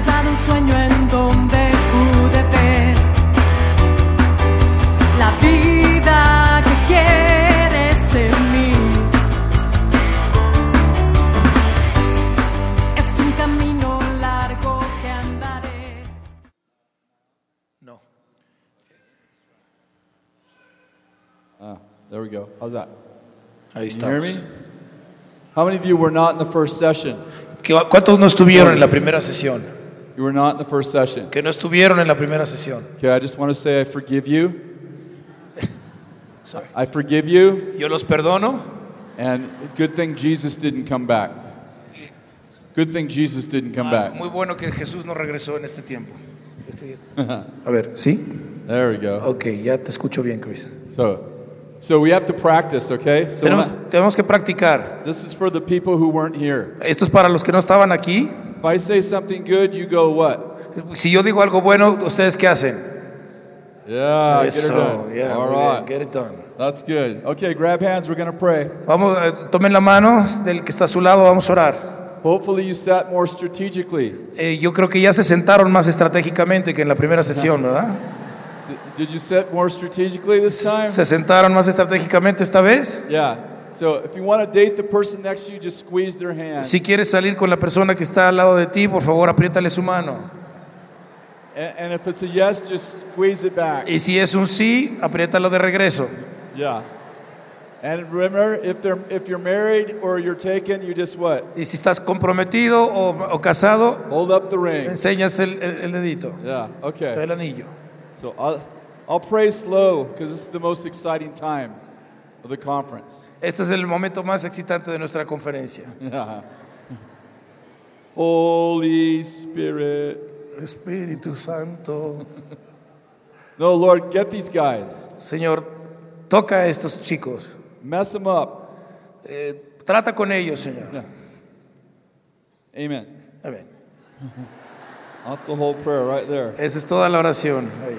casa de un sueño en donde pude ver la vida que quieres en mí. Es un camino largo que andaré. No. There we go. How's that? Ahí Can you hear estamos. me? How many of you were not in the first session? ¿Cuántos no estuvieron en la primera sesión? You were not in the first session. Que no estuvieron en la primera sesión. Okay, I just want to say I forgive you. Sorry. I forgive you, Yo los perdono. and it's a good thing Jesus didn't come back. Good thing Jesus didn't come back. Muy bueno que Jesús no regresó en este tiempo. A ver, ¿sí? There we go. Ok, ya te escucho bien, Chris. So we have to practice, okay? So Tenemos que practicar. this is for the people who weren't here. Esto es para los que no estaban aquí. If I say something good, you go what? Si yo digo algo bueno, ¿ustedes qué hacen? Yeah, get her Eso, done. yeah, All muy bien, right. get it done. That's good. Okay, grab hands. We're going to pray. Vamos, tomen la mano del que está a su lado, vamos a orar. Hopefully you sat more strategically. Yo creo que ya se sentaron más estratégicamente que en la primera sesión, ¿verdad? Did you sit more strategically this time? ¿Se sentaron más estratégicamente esta vez? Yeah. So if you want to date the person next to you, just squeeze their hand. Si quieres salir con la persona que está al lado de ti, por favor, apriétale su mano. And if it's a yes, just squeeze it back. Y si es un sí, apriétalo de regreso. Yeah. And remember, if you're married or you're taken, you just what? Y si estás comprometido o casado, Hold up the ring. enseñas el dedito, Yeah. Okay. el anillo. So I'll pray slow because this is the most exciting time of the conference. Este es el momento más excitante de nuestra conferencia. Yeah. Holy Spirit. Espíritu Santo. No, Lord, get these guys. Señor, toca a estos chicos. Mess them up. Trata con ellos, Señor. Yeah. Amen. Amén. That's the whole prayer right there. Esa es toda la oración. Ahí.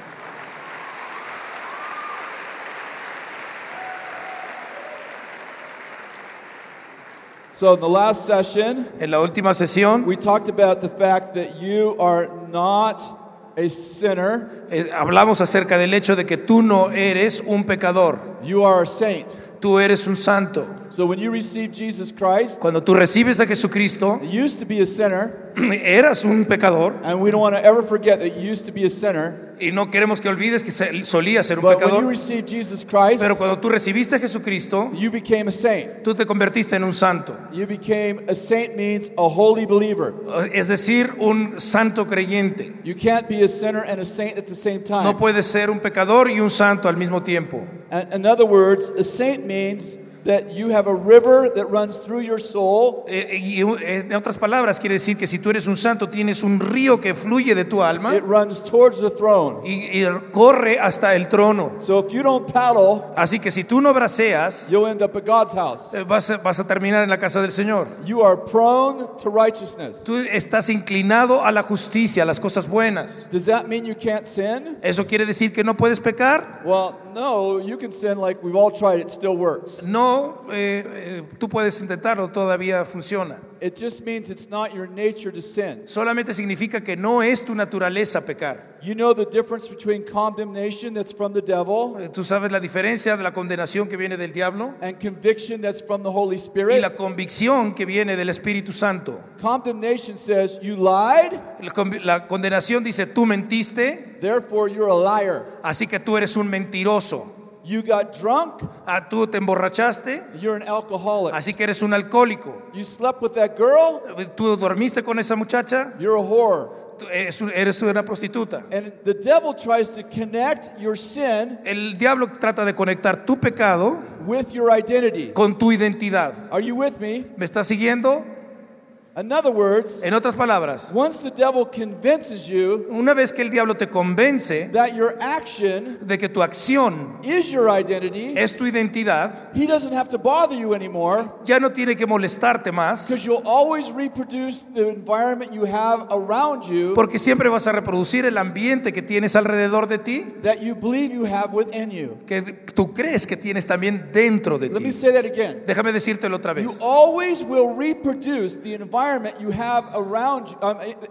So in the last session, En la última sesión we talked about the fact that you are not a sinner, hablamos acerca del hecho de que tú no eres un pecador, you are a saint. tú eres un santo. So when you receive Jesus Christ, Cuando tú recibes a Jesucristo, you used to be a sinner, eras un pecador, and we don't want to ever forget that you used to be a sinner. y no queremos que olvides que solía ser un But when you pecador, received Jesus Christ, pero cuando tú recibiste a Jesucristo, you became a saint. tú te convertiste en un santo. You became a saint means a holy believer. Es decir, un santo creyente. You can't be a sinner and a saint at the same time. No puedes ser un pecador y un santo al mismo tiempo. In other words, a saint means that you have a river that runs through your soul. En otras palabras, quiere decir que si tú eres un santo, tienes un río que fluye de tu alma It runs towards the throne. y corre hasta el trono. So if you don't paddle, Así que si tú no braceas, you'll end up at God's house. vas a terminar en la casa del Señor. You are prone to righteousness. Tú estás inclinado a la justicia, a las cosas buenas. Does that mean you can't sin? ¿Eso quiere decir que no puedes pecar? Well, no, you can sin like we've all tried. It still works. No, tú puedes intentarlo, todavía funciona. It just means it's not your nature to sin. Solamente significa que no es tu naturaleza pecar. You know the difference between condemnation that's from the devil Tú sabes la diferencia de la condenación que viene del diablo and conviction that's from the Holy y Spirit? la convicción que viene del Espíritu Santo. Condemnation says you lied, La condenación dice tú mentiste, therefore you're a liar. así que tú eres un mentiroso. You got drunk, Tú te emborrachaste, you're an alcoholic. así que eres un alcohólico. You slept with that girl, Tú dormiste con esa muchacha, you're a whore. tú eres una prostituta. And the devil tries to connect your sin El diablo trata de conectar tu pecado with your identity. con tu identidad. Are you with me? ¿Me estás siguiendo? In other words, En otras palabras, once the devil convinces you una vez que el diablo te convence that your action de que tu acción is your identity, es tu identidad, he doesn't have to bother you anymore ya no tiene que molestarte más, because you'll always reproduce the environment you have around you porque siempre vas a reproducir el ambiente que tienes alrededor de ti, that you believe you have within you. que tú crees que tienes también dentro de Let me ti. say that again. Déjame decírtelo otra You vez. always will reproduce the environment environment you have around you.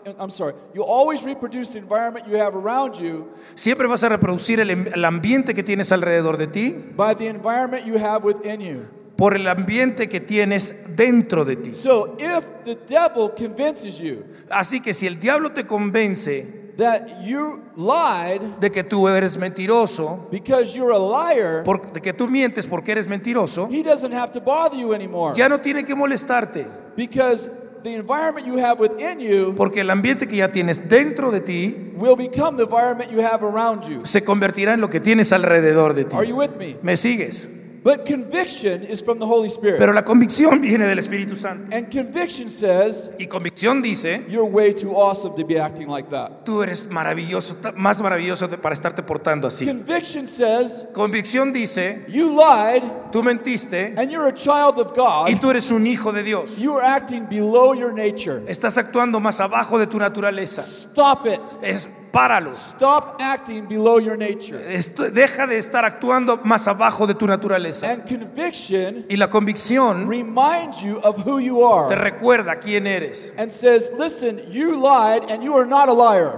You always reproduce the environment you have around you Siempre vas a reproducir el ambiente que tienes alrededor de ti by the environment you have within you. por el ambiente que tienes dentro de ti. So if the devil convinces you Así que si el diablo te convence that you lied de que tú eres mentiroso, because you're a liar, de que tú mientes porque eres mentiroso, he doesn't have to bother you anymore. ya no tiene que molestarte, Because the environment you have within you porque el ambiente que ya tienes dentro de ti will become the environment you have around you. se convertirá en lo que tienes alrededor de ti. Are you with me? ¿Me sigues? But conviction is from the Holy Spirit. Pero la convicción viene del Espíritu Santo. And conviction says, Y convicción dice, you're way too awesome to be acting like that. tú eres maravilloso, más maravilloso para estarte portando así. Conviction says, Convicción dice, you lied tú mentiste and you're a child of God. y tú eres un hijo de Dios. You are acting below your nature. Estás actuando más abajo de tu naturaleza. Stop it. Páralo. Stop acting below your nature. Deja de estar actuando más abajo de tu naturaleza. And conviction Y la convicción reminds you of who you te are recuerda quién eres. and says, listen, you lied and you are not a liar.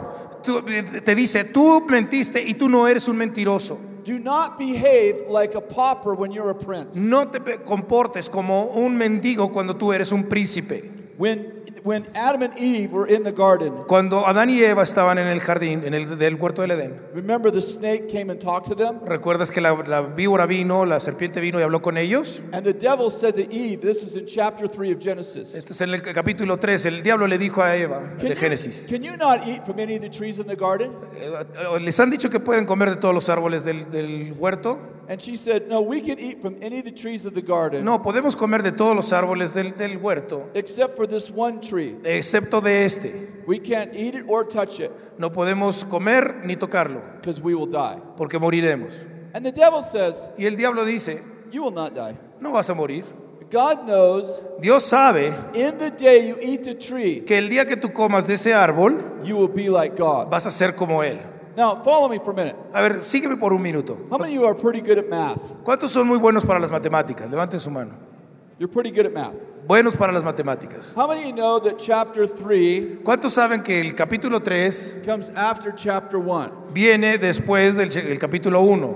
Te dice, tú mentiste y tú no eres un mentiroso. Do not behave like a pauper when you're a prince. No te comportes como un mendigo cuando tú eres un príncipe. When Adam and Eve were in the garden, Cuando Adán y Eva estaban en el jardín, del huerto del Edén, remember the snake came and talked to them? ¿recuerdas que la víbora vino, la serpiente vino y habló con ellos? And the devil said to Eve, this is in chapter 3 of Genesis, Este es en el capítulo 3, el diablo le dijo a Eva, de Génesis, can you not eat from any of the trees in the garden? ¿les han dicho que pueden comer de todos los árboles del huerto? And she said, no, we can eat from any of the trees of the garden, No, podemos comer de todos los árboles del huerto, except for this one tree. excepto de este. We can't eat it or touch it, No podemos comer ni tocarlo, because we will die. porque moriremos. And the devil says, Y el diablo dice, you will not die. no vas a morir. God knows Dios sabe in the day you eat the tree, que el día que tú comas de ese árbol, you will be like God. vas a ser como Él. Now, follow me for a minute. A ver, sígueme por un minuto. How many of you are pretty good at math? ¿Cuántos son muy buenos para las matemáticas? Levanten su mano. You're pretty good at math. Buenos para las matemáticas. How many of you know that chapter 3 ¿Cuántos saben que el capítulo 3 comes after chapter 1? viene después del capítulo 1?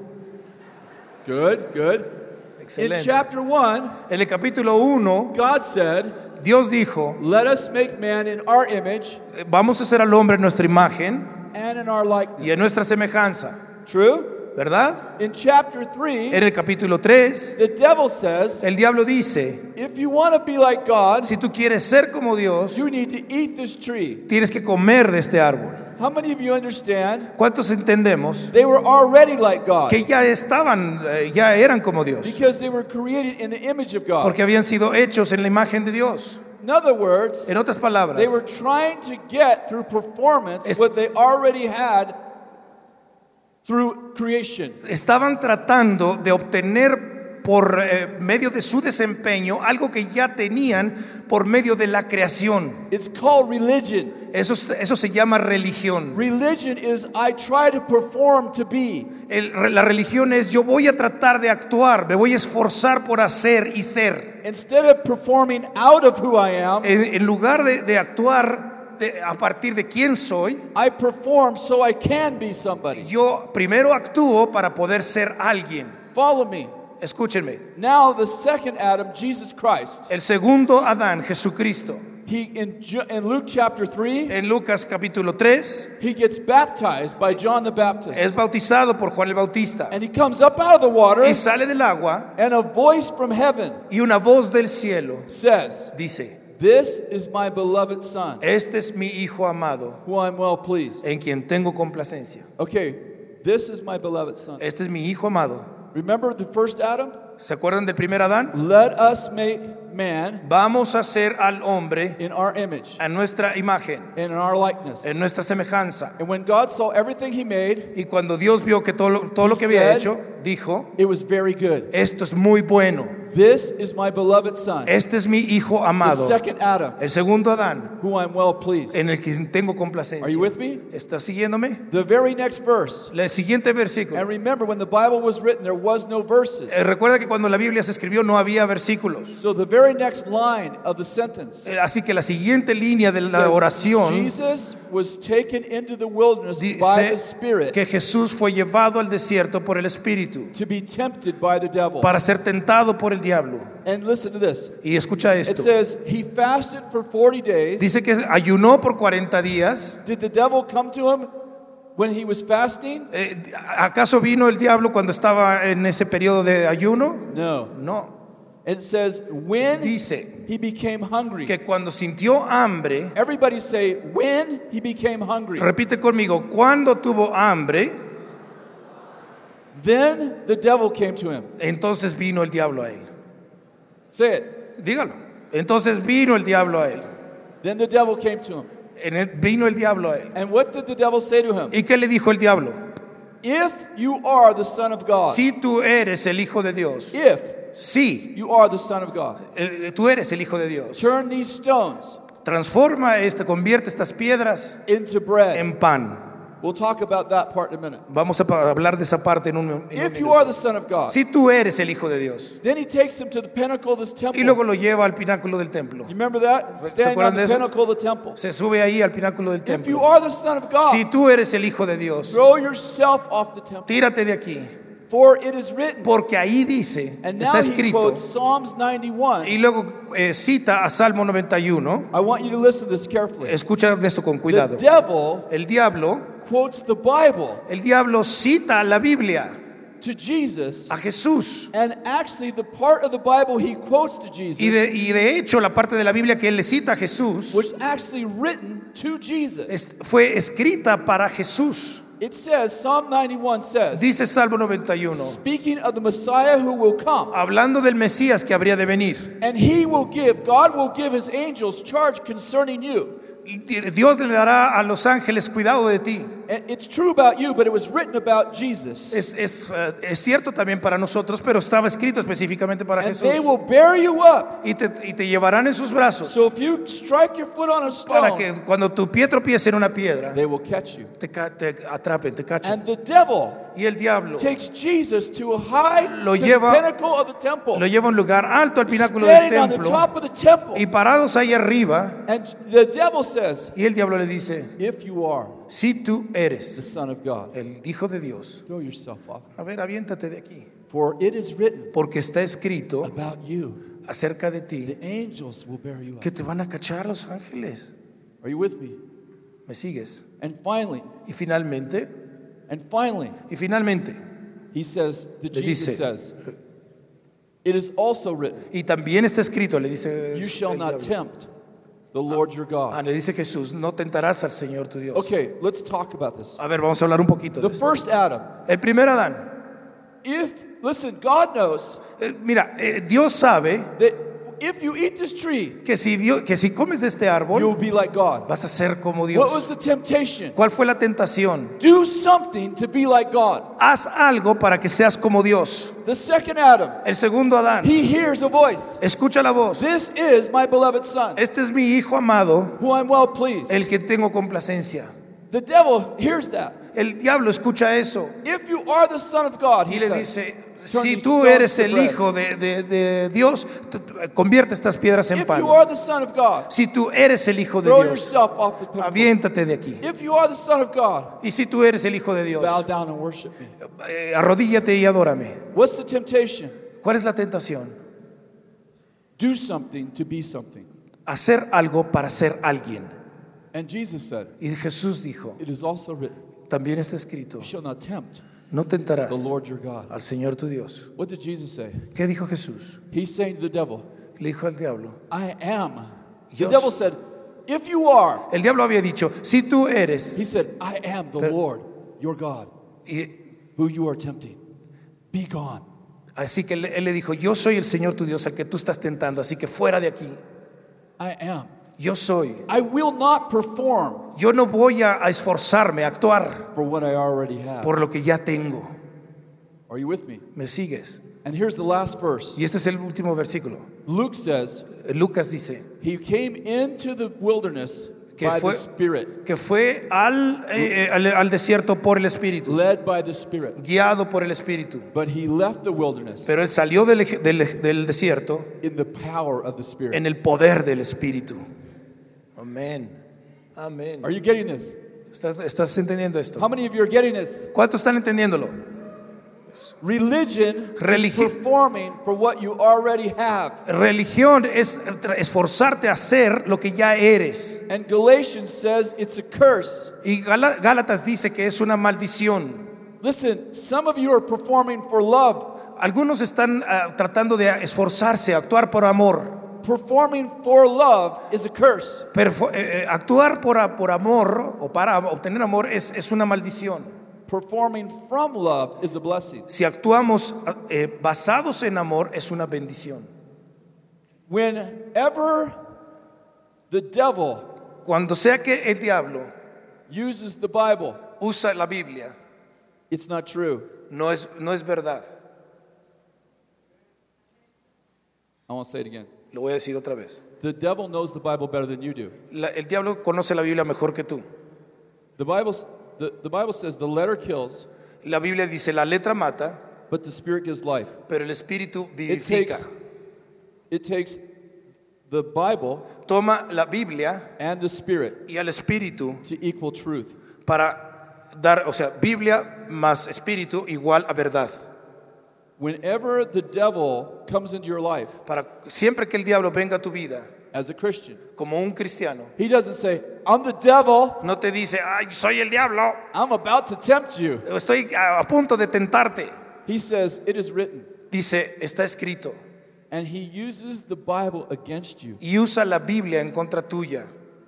Good, good. In Excelente. chapter 1, En el capítulo 1, God said, Dios dijo, let us make man in our image vamos a hacer al hombre en nuestra imagen and in our y likeness. en nuestra semejanza. True? ¿Verdad? In chapter 3, En el capítulo 3, the devil says, el diablo dice, if you want to be like God, si tú quieres ser como Dios, you need to eat this tree. tienes que comer de este árbol. How many of you understand? ¿Cuántos entendemos They were already like God que ya ya eran como Dios? because they were created in the image of God. Porque habían sido hechos en la imagen de Dios. In other words, En otras palabras, they were trying to get through performance Es- what they already had through creation. estaban tratando de obtener por medio de su desempeño algo que ya tenían por medio de la creación. It's called religion. Eso se llama religión. Religion is I try to perform to be. La religión es yo voy a tratar de actuar, me voy a esforzar por hacer y ser. Instead of performing out of who I am, En lugar de actuar a partir de quién soy, I perform so I can be somebody. yo primero actúo para poder ser alguien. Follow me. Escúchenme. Now the second Adam, Jesus Christ, El segundo Adán, Jesucristo, in Luke chapter 3, en Lucas capítulo 3, he gets baptized by John the Baptist. es bautizado por Juan el Bautista And he comes up out of the water, y sale del agua and a voice from heaven y una voz del cielo says, dice, this is my beloved son, este es mi hijo amado who I'm well pleased. en quien tengo complacencia. Okay, this is my beloved son. Este es mi hijo amado. Remember the first Adam? ¿Se acuerdan del primer Adán? Let us make man Vamos a hacer al hombre in our image a nuestra imagen, and in our likeness. en nuestra semejanza. And when God saw everything he made, Y cuando Dios vio que todo lo que había hecho, dijo, it was very good. esto es muy bueno. This is my beloved Son, este es mi hijo the amado, second Adam, el segundo Adán, who I'm well pleased. en el que tengo Are complacencia. you with me? ¿Estás siguiéndome? The very next verse. El siguiente versículo. And remember, when the Bible was written, there was no verses. Recuerda que cuando la Biblia se escribió no había versículos. So the very next line of the sentence Así que la siguiente línea de la says, oración Jesus was taken into the wilderness by the dice Spirit que Jesús fue llevado al desierto por el Espíritu to be tempted by the devil. para ser tentado por el diablo. And listen to this. Y escucha It esto. says, he fasted for 40 days. Dice que ayunó por 40 días. Did the devil come to him when he was fasting? ¿Acaso vino el diablo cuando estaba en ese periodo de ayuno? No. No. It says, when Dice he became hungry. que cuando sintió hambre, Everybody say, when he became hungry. repite conmigo, cuando tuvo hambre, Then the devil came to him. entonces vino el diablo a él. Say it. Dígalo. Entonces vino el diablo a él. Then the devil came to him. Vino el diablo a él. And what did the devil say to him? ¿Y qué le dijo el diablo? If you are the Son of God. Si tú eres el Hijo de Dios. If Sí, you are the Son of God. Tú eres el Hijo de Dios. Turn these stones Transforma convierte estas piedras into bread. en pan. We'll talk about that part in a minute. Vamos a hablar de esa parte en un If you minuto. are the Son of God. Si tú eres el Hijo de Dios. Then he takes him to the pinnacle of this temple. Y luego lo lleva al pináculo del templo. You remember that? ¿Se Standing acuerdan on de the eso? pinnacle of the temple. Se sube ahí al pináculo del If you templo. are the Son of God, Si tú eres el Hijo de Dios, throw yourself off the temple. tírate de aquí. For it is written. Porque ahí dice, And now está he escrito, quotes Psalms 91. y luego cita a Salmo 91. I want you to listen to this carefully. Escucha esto con cuidado. The devil El diablo quotes the Bible cita la Biblia to Jesus, a Jesús. and actually the part of the Bible he quotes to Jesus Y de hecho la parte de la Biblia que él le cita a Jesús was actually written to Jesus. fue escrita para Jesús. It says, Psalm 91 says, Dice Salmo 91, speaking of the Messiah who will come, hablando del Mesías que habría de venir. and God will give his angels charge concerning you. Dios le dará a los ángeles cuidado de ti. And it's true about you, but it was written about Jesus. Es cierto también para nosotros, pero estaba escrito específicamente para And Jesús. they will bear you up. Y te llevarán en sus brazos So if you strike your foot on a para stone, que cuando tu pie tropiece en una piedra, they will catch you. te atrapen, te cachen. And the devil Y el diablo takes Jesus to a high Lo to the lleva- pinnacle of the temple. lo lleva a un lugar alto al pináculo del Standing on the templo top of the temple. y parados ahí arriba, And the devil says, y el diablo le dice, if you are si tú the eres Son of God, el Hijo de Dios, throw yourself off. a ver, aviéntate de aquí, For it is written porque está escrito about you, acerca de the ti angels will bear you que up. te van a cachar los ángeles. Are you with me? ¿Me sigues? And finally, Y finalmente, he says, le Jesus dice, says, it is also written, y también está escrito, le dice, you shall el not diablo. tempt the Lord your God. Le dice Jesús, no tentarás al Señor tu Dios. Okay, let's talk about this. A ver, vamos a hablar un poquito de The esto. first Adam, El primer Adán. listen, God knows Mira, Dios sabe that if you eat this tree, que si comes de este you'll árbol, be like God. vas a ser como What was Dios. the temptation? ¿Cuál fue la tentación? Do something to be like God. Haz algo para que seas como Dios. The second Adam, El segundo Adán, he hears a voice. escucha la voz. This is my beloved Son, Este es mi hijo amado, who I'm well pleased. el que tengo complacencia. The devil hears that. El diablo escucha eso If you are the Son of God, y he le says, dice, turn si these tú stones eres to el bread. hijo de Dios, convierte estas piedras en If pan. you are the Son of God, Si tú eres el hijo de throw Dios, yourself off the pinnacle. aviéntate de aquí. If you are the Son of God, Y si tú eres el hijo de Dios, bow down and worship me. arrodíllate y adórame. What's the temptation? ¿Cuál es la tentación? Do something to be something. Hacer algo para ser alguien. And Jesus said, Y Jesús dijo, it is also written, también está escrito, you shall not tempt no tentarás the Lord your God. al Señor tu Dios. What did Jesus say? ¿Qué dijo Jesús? He's saying to the devil, Le dijo al diablo. I am. The Dios. devil said, if you are, El diablo había dicho, si tú eres, he said, I am the Pero- Lord your God, y who you are tempting. Be gone. así que él le dijo, yo soy el Señor tu Dios al que tú estás tentando, así que fuera de aquí. I am. Yo soy. I will not perform Yo no voy a esforzarme, a actuar for what I already have. por lo que ya tengo. Are you with me? ¿Me sigues? And here's the last verse. Y este es el último versículo. Luke says, Lucas dice he came into the wilderness que by fue, the Spirit, que fue al desierto por el Espíritu, led by the Spirit. guiado por el Espíritu. But he left the wilderness Pero él salió del desierto in the power of the Spirit. en el poder del Espíritu. Amén. Amén. Are you getting this? ¿Estás entendiendo esto? How many of you are getting this? ¿Cuántos están entendiéndolo? Religion is Religi- performing for what you already have. Religión es esforzarte a hacer lo que ya eres. And Galatians says it's a curse. Y Gálatas dice que es una maldición. Listen, some of you are performing for love. Algunos están tratando de esforzarse, actuar por amor. Performing for love is a curse. Actuar por amor o para obtener amor es una maldición. Performing from love is a blessing. Si actuamos basados en amor, es una bendición. Whenever the devil Cuando sea que el diablo uses the Bible, usa la Biblia, it's not true. no es verdad. I want to say it again. Lo voy a decir otra vez. The devil knows the Bible better than you do. El diablo conoce la Biblia mejor que tú. The Bible says the letter kills, La Biblia dice la letra mata, but the Spirit gives life. pero el Espíritu It vivifica. takes the Bible Toma la Biblia and the Spirit y al Espíritu to equal truth. para dar, o sea, Biblia más Espíritu igual a verdad. Whenever the devil comes into your life Siempre que el diablo venga a tu vida as a Christian, como un cristiano, he doesn't say, I'm the devil, no te dice, ay, soy el diablo, I'm about to tempt you. estoy a punto de tentarte. He says, it is written. Dice, está escrito. And he uses the Bible against you. Y usa la Biblia en contra tuya.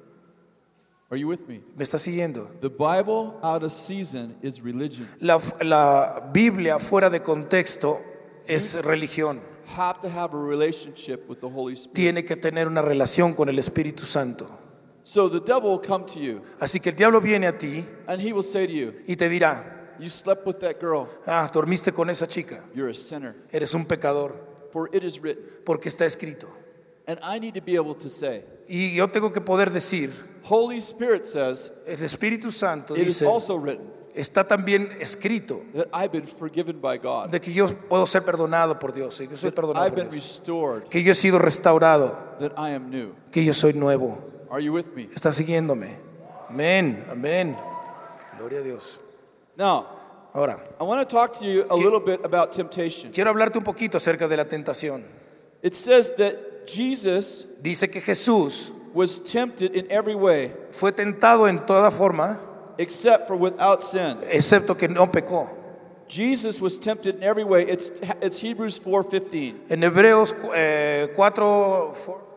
Are you with me? ¿Me está siguiendo? The Bible out of season is religion. La Biblia fuera de contexto es religión. Have to have a relationship with the Holy Spirit. Tiene que tener una relación con el Espíritu Santo. So the devil will come to you Así que el diablo viene a ti and he will say to you, y te dirá, you slept with that girl, dormiste con esa chica, you're a sinner. eres un pecador, For it is written. porque está escrito. And I need to be able to say, Y yo tengo que poder decir, Holy Spirit says, el Espíritu Santo it is dice, also written está también escrito that I've been forgiven by God, de que yo puedo ser perdonado por Dios, y que soy that perdonado I've por been Dios, restored, que yo he sido restaurado, that I am new. que yo soy nuevo. Are you with me? Está siguiéndome. Amén, amén. Gloria a Dios. Now, Ahora, I want to talk to you a little bit about temptation. quiero hablarte un poquito acerca de la tentación. It says that Jesus Dice que Jesús was tempted in every way fue tentado en toda forma, except for without sin. excepto que no pecó. Jesus was tempted in every way. It's Hebrews 4:15. En Hebreos 4,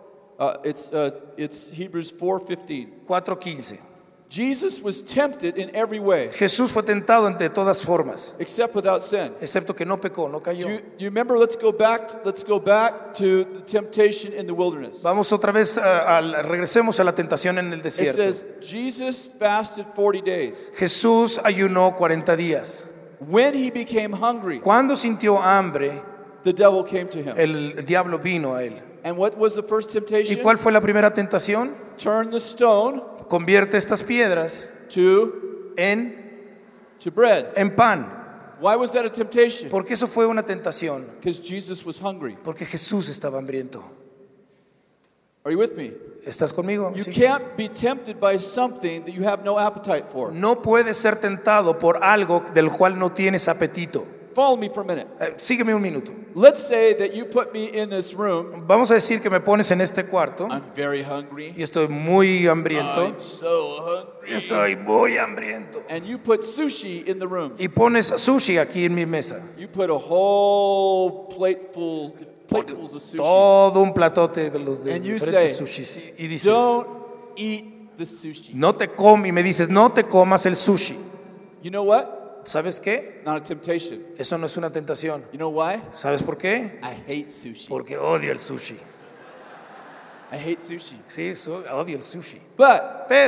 It's Hebrews 4:15. 4:15. Jesus was tempted in every way Jesús fue tentado de todas formas, except without sin. excepto que no pecó, no Do cayó. you remember? Let's go back to the temptation in the wilderness. Vamos otra vez, regresemos a la tentación en el It desierto. says Jesus fasted 40 days. Jesús ayunó 40 días. When he became hungry, Cuando sintió hambre, the devil came to him. el diablo vino a él. And what was the first ¿Y temptation? cuál fue la primera tentación? Turn the stone Convierte estas piedras to bread. en pan. Why was that a temptation? Porque eso fue una tentación. Because Jesus was hungry. Porque Jesús estaba hambriento. Are you with me? ¿Estás conmigo? You Sí. can't be tempted by something that you have no appetite for. No puedes ser tentado por algo del cual no tienes apetito. Follow me for a minute. Sígueme un minuto. Let's say that you put me in this room. Vamos a decir que me pones en este cuarto I'm very hungry. y estoy muy hambriento. I'm so hungry. Estoy muy hambriento. And you put sushi in the room. Y pones sushi aquí en mi mesa. You put a whole platefuls of sushi. Todo un platote de los de And you diferentes say, sushis. Y dices, Don't eat the sushi. no te comas, y me dices, no te comas el sushi. You know what? ¿Sabes qué? Not a temptation. Eso no es una tentación. You know why? ¿Sabes por qué? I hate sushi. Porque odio el sushi. I hate sushi. Sí, odio el sushi. But Pero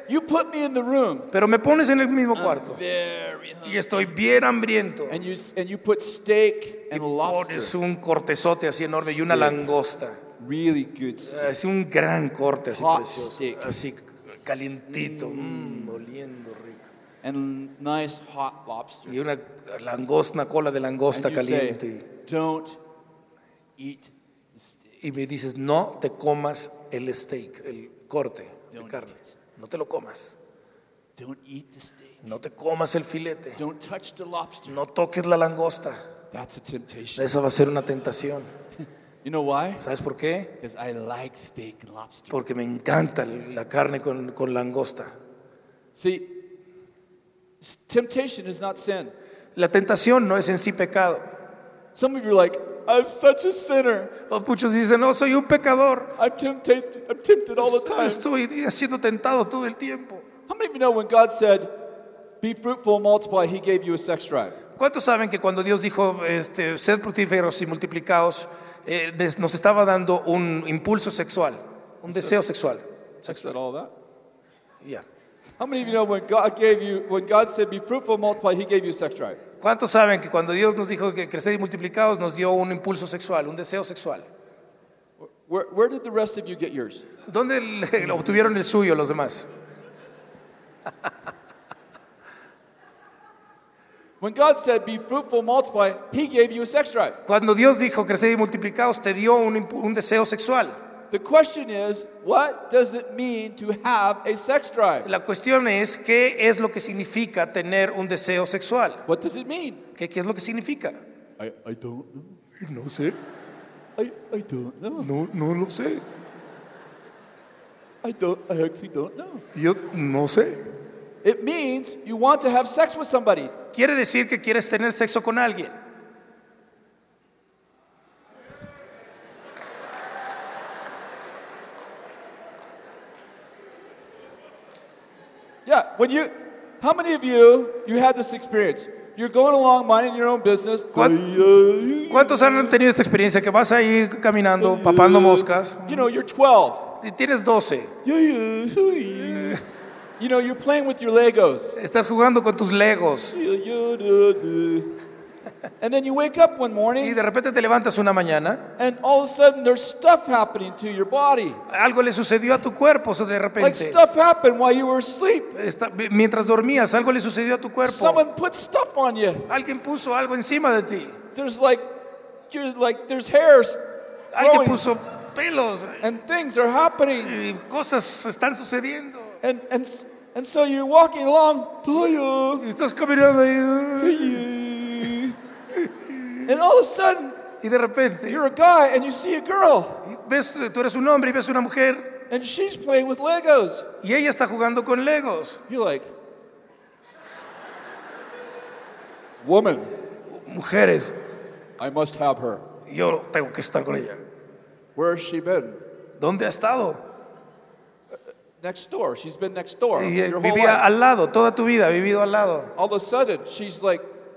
you put me in the room. pero me pones en el mismo I'm cuarto very y hungry. estoy bien hambriento. And you put steak Y and pones lobster. un cortezote así enorme y una Steak. langosta. Really good steak. Es un gran corte así Hot precioso, steak. así calientito, oliendo rico. And nice hot lobster. Y una langosta, una cola de langosta And you caliente. say, don't eat the steak. Y me dices, no te comas el steak, el corte de Don't carne. eat it. No te lo comas. Don't eat the steak. No te comas el filete. Don't touch the lobster. No toques la langosta. That's a temptation. Esa va a ser una tentación. You know why? ¿Sabes por qué? Because I like steak and lobster. Porque me encanta la carne con langosta. See, temptation is not sin. La tentación no es en sí pecado. Some of you are like, I'm such a sinner. O muchos dicen, no, soy un pecador. I'm tempted all the time. Estoy siendo tentado todo el tiempo. How many of you know when God said, be fruitful and multiply, He gave you a sex drive? ¿Cuántos saben que cuando Dios dijo, sed fructíferos y multiplicaos, nos estaba dando un impulso sexual, un deseo sexual? I said all that. Ya. How many of you know when God said, be fruitful and multiply, He gave you a sex drive? ¿Cuántos saben que cuando Dios nos dijo que creced y multiplicaos, nos dio un impulso sexual, un deseo sexual? Where did the rest of you get yours? ¿Dónde obtuvieron el suyo los demás? When God said, be fruitful and multiply, He gave you a sex drive. Cuando Dios dijo creced y multiplicaos, te dio un deseo sexual. The question is, what does it mean to have a sex drive? La cuestión es, ¿qué es lo que significa tener un deseo sexual? What does it mean? ¿Qué es lo que significa? I don't know. No sé, I don't know. no lo sé. I actually don't know. Yo no sé. It means you want to have sex with somebody. Quiere decir que quieres tener sexo con alguien. Yeah, how many of you had this experience? You're going along minding your own business. ¿Cuántos han tenido esta experiencia que vas ahí caminando, papando moscas? You know, you're 12. Y tienes 12. You know, you're playing with your Legos. Estás jugando con tus legos. And then you wake up one Y morning de repente te levantas una mañana. and all of a sudden there's stuff happening to your body. Algo le sucedió a tu cuerpo, o de Like repente. stuff happened while you were asleep. Mientras dormías, algo le sucedió a tu cuerpo. Someone put stuff on you. Alguien puso algo encima de ti. There's there's hairs Alguien growing puso pelos. and things are happening. Y cosas están sucediendo. And so you're walking along, Y estás caminando ahí. and all of a sudden Y de repente, you're a guy and you see a girl tú eres un hombre y ves una mujer. and she's playing with Legos. Y ella está jugando con legos. You're like, woman, Mujeres, I must have her. yo tengo que estar con ella. Where has she been? ¿Dónde ha estado? Next door. She's been next door Y your whole vivía life. al lado, toda tu vida ha vivido al lado. All of a sudden, she's like,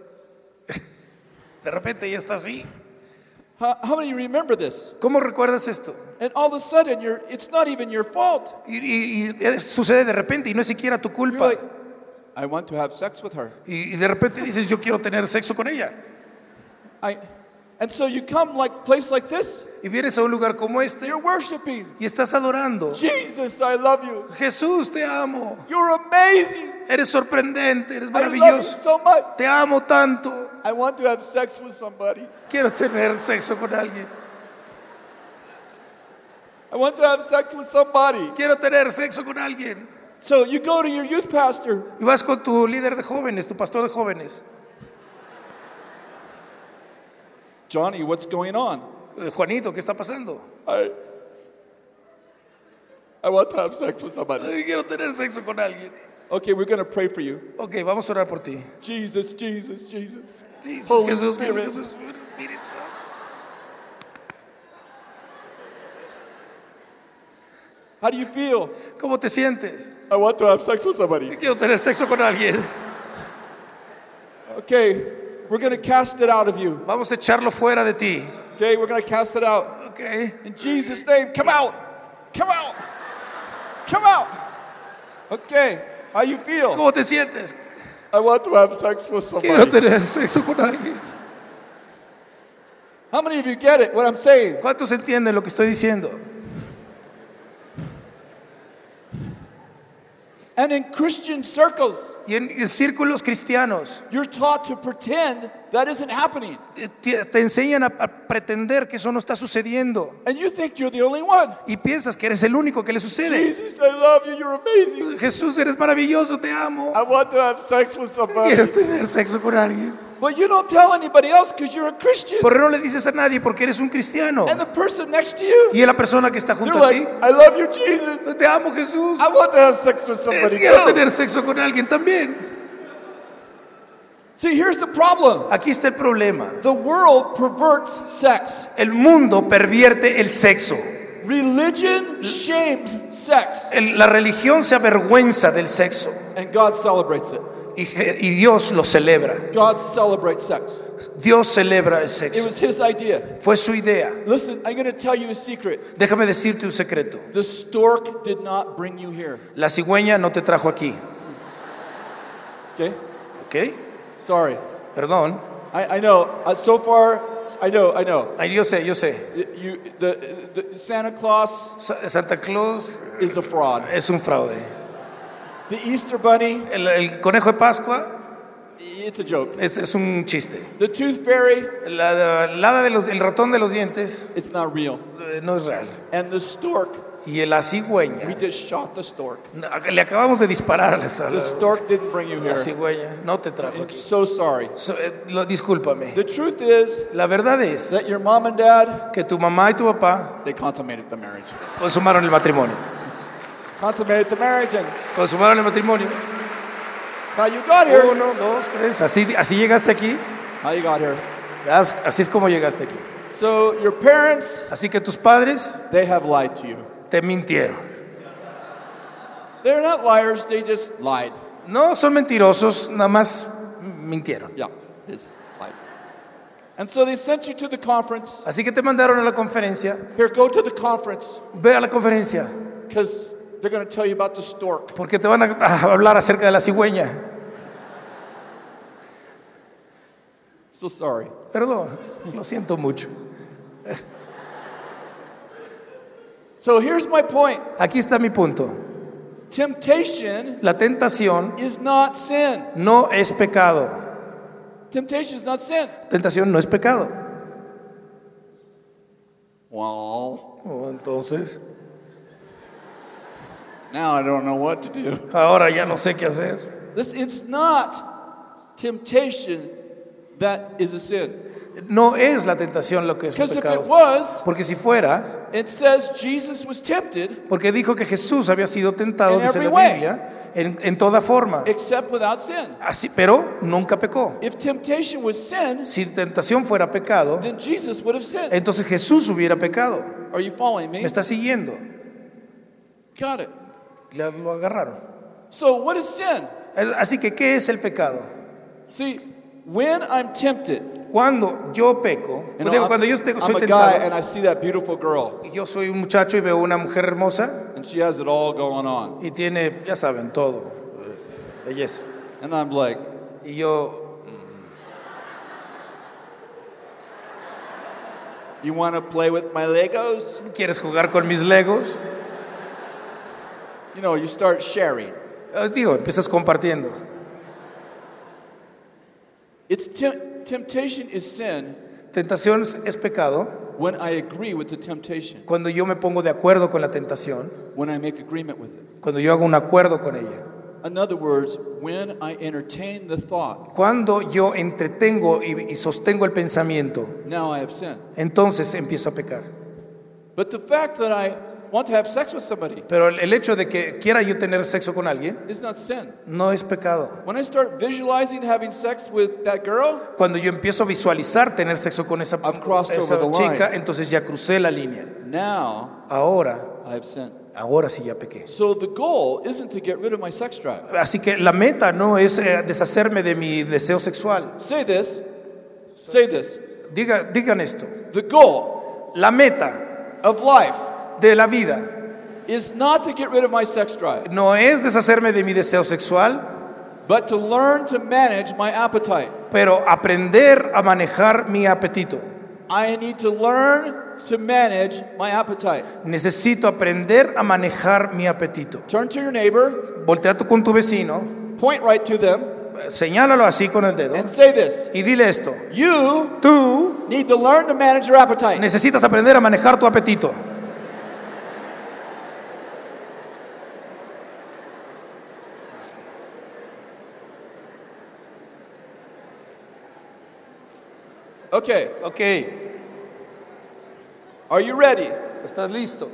De repente ella está así. how many remember this? ¿Cómo recuerdas esto? And all of a sudden, it's not even your fault. Y sucede de repente y no es siquiera tu You're culpa. like, I want to have sex with her. Y de repente dices, yo quiero tener sexo con ella. And so you come place like this, Y vienes a un lugar como este you're worshiping. y estás adorando. Jesus, I love you. Jesús, te amo. You're amazing. Eres sorprendente, eres I love you maravilloso. so much. Te amo tanto. I want to have sex with somebody. Quiero tener sexo con alguien. I want to have sex with somebody. Quiero tener sexo con alguien. So you go to your youth pastor. Y vas con tu líder de jóvenes, tu pastor de jóvenes. Johnny, what's going on? Juanito, ¿qué está pasando? I want to have sex with somebody. Ay, quiero tener sexo con alguien. Okay, we're going to pray for you. Ok, vamos a orar por ti. Jesus, Jesus, Jesus. Jesús, Holy Jesús, Spirit. Jesús, Jesús, Espíritu Santo. How do you feel? ¿Cómo te sientes? I want to have sex with somebody. Quiero tener sexo con alguien. Okay, we're going to cast it out of you. Vamos a echarlo fuera de ti. Okay, we're going to cast it out. Ok. In Jesus' name, come out. Come out. Come out. Okay, how you feel? ¿Cómo te sientes? I want to have sex with Quiero somebody. tener sexo con alguien. How many of you get it, what I'm saying? ¿Cuántos entienden lo que estoy diciendo? And in Christian circles, Y en círculos cristianos you're taught to pretend that isn't happening. te enseñan a pretender que eso no está sucediendo. And you think you're the only one. Y piensas que eres el único que le sucede. Jesus, I love you, you're amazing. Jesús, eres maravilloso, te amo. I want to have sex with Quiero somebody. tener sexo con alguien. But you don't tell anybody else because you're a Christian. Pero no le dices a nadie porque eres un cristiano. And the person next to you, Y la persona que está they're junto a like, ti, I love you, Jesus. te amo, Jesús. I want to have sex with somebody Quiero too. tener sexo con alguien también. See, here's the problem. Aquí está el problema. The world perverts sex. El mundo pervierte el sexo. Religion shames sex. La religión se avergüenza del sexo. And God celebrates it. Y Dios lo celebra. God celebrates sex. Dios celebra el It sexo. was his idea. Fue su idea. Listen, I'm going to tell you a secret. Déjame decirte un secreto. The stork did not bring you here. La cigüeña no te trajo aquí. Okay? ¿Ok? Sorry. Perdón. I know. So far, I know. Ay, yo sé. The Santa Claus Santa Claus is a fraud. es un fraude. The Easter Bunny, El conejo de Pascua it's a joke. es un chiste. The Tooth Fairy, El ratón de los dientes it's not real. No es real. And the stork, Y la we cigüeña, just shot the stork. le acabamos de disparar a The stork didn't bring you la here. cigüeña. No te trajo I'm aquí. so sorry. Discúlpame. The truth is La verdad es that your mom and dad, que tu mamá y tu papá they consummated the marriage. consumaron el matrimonio. Consummated the marriage, and Consumaron el matrimonio. how you got here. 1, 2, 3. Así llegaste aquí. How you got here. Así es como llegaste aquí. So your parents, Así que tus padres they have lied to you. te mintieron. They're not liars, they just lied. No son mentirosos, nada más mintieron. Yeah, it's lied. And so they sent you to the conference. Así que te mandaron a la conferencia. Here, go to the conference, Ve a la conferencia, because they're going to tell you about the stork. porque te van a hablar acerca de la cigüeña. So sorry. Perdón, lo siento mucho. So here's my point. Aquí está mi punto. Temptation La tentación is not sin. no es pecado. Temptation is not sin. Tentación no es pecado. Well, Entonces, now I don't know what to do. ahora ya no sé qué hacer. It's not temptation that is a sin. No es la tentación lo que es un Because if it pecado. was, Porque si fuera, it says Jesus was tempted porque dijo que Jesús había sido tentado, In dice every la way. Biblia, en toda forma. except without sin. Así, pero nunca pecó. If temptation was sin, Si tentación fuera pecado, then Jesus would have sinned. entonces Jesús hubiera pecado. Are you following me? ¿Me está siguiendo? Got it. Lo agarraron. So what is sin? Así que, ¿qué es el pecado? See, when I'm tempted, Cuando yo peco, you know, digo, cuando yo I'm soy a guy and tentado, I see that beautiful girl, y yo soy un muchacho y veo una mujer hermosa and she has it all going on, y tiene, ya saben, todo, belleza. and I'm like, Y yo, you want to play with my Legos? ¿quieres jugar con mis Legos? You know, you start sharing. Digo, empiezas compartiendo. It's temptation is sin Tentación es pecado when I agree with the temptation, cuando yo me pongo de acuerdo con la tentación, when I make agreement with it. cuando yo hago un acuerdo con ella. In other words, when I entertain the thought, Cuando yo entretengo y sostengo el pensamiento, now I have sinned. entonces empiezo a pecar. But the fact that I want to have sex with somebody Pero el hecho de que quiera yo tener sexo con alguien is not sin. no es pecado. When I start visualizing having sex with that girl, Cuando yo empiezo a visualizar tener sexo con esa I've crossed over the chica, line. entonces ya crucé la línea. now Ahora I have sinned. sí ya pequé. So the goal isn't to get rid of my sex drive. Así que la meta no es deshacerme de mi deseo sexual. Say this. Say this. Digan esto. The goal La meta of life de la vida is not to get rid of my sex drive, no es deshacerme de mi deseo sexual, but to learn to manage my appetite. pero aprender a manejar mi apetito. I need to learn to manage my appetite. Necesito aprender a manejar mi apetito. Turn to your neighbor, Voltea con tu vecino, point right to them, señálalo así con el dedo and say this. y dile esto. You Tú need to learn to manage your appetite. necesitas aprender a manejar tu apetito. Okay, Ok, are you ready? ¿estás listo?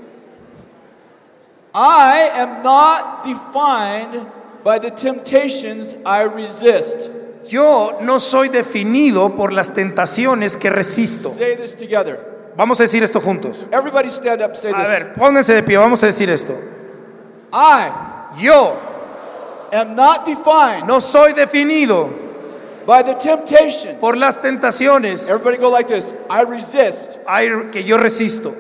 I am not defined by the temptations I resist. Yo no soy definido por las tentaciones que resisto. Say this together. Vamos a decir esto juntos. Everybody stand up, say A this. ver, pónganse de pie, vamos a decir esto. I Yo am not defined no soy definido by the temptations. por las tentaciones Everybody go like this. I resist. que yo resisto.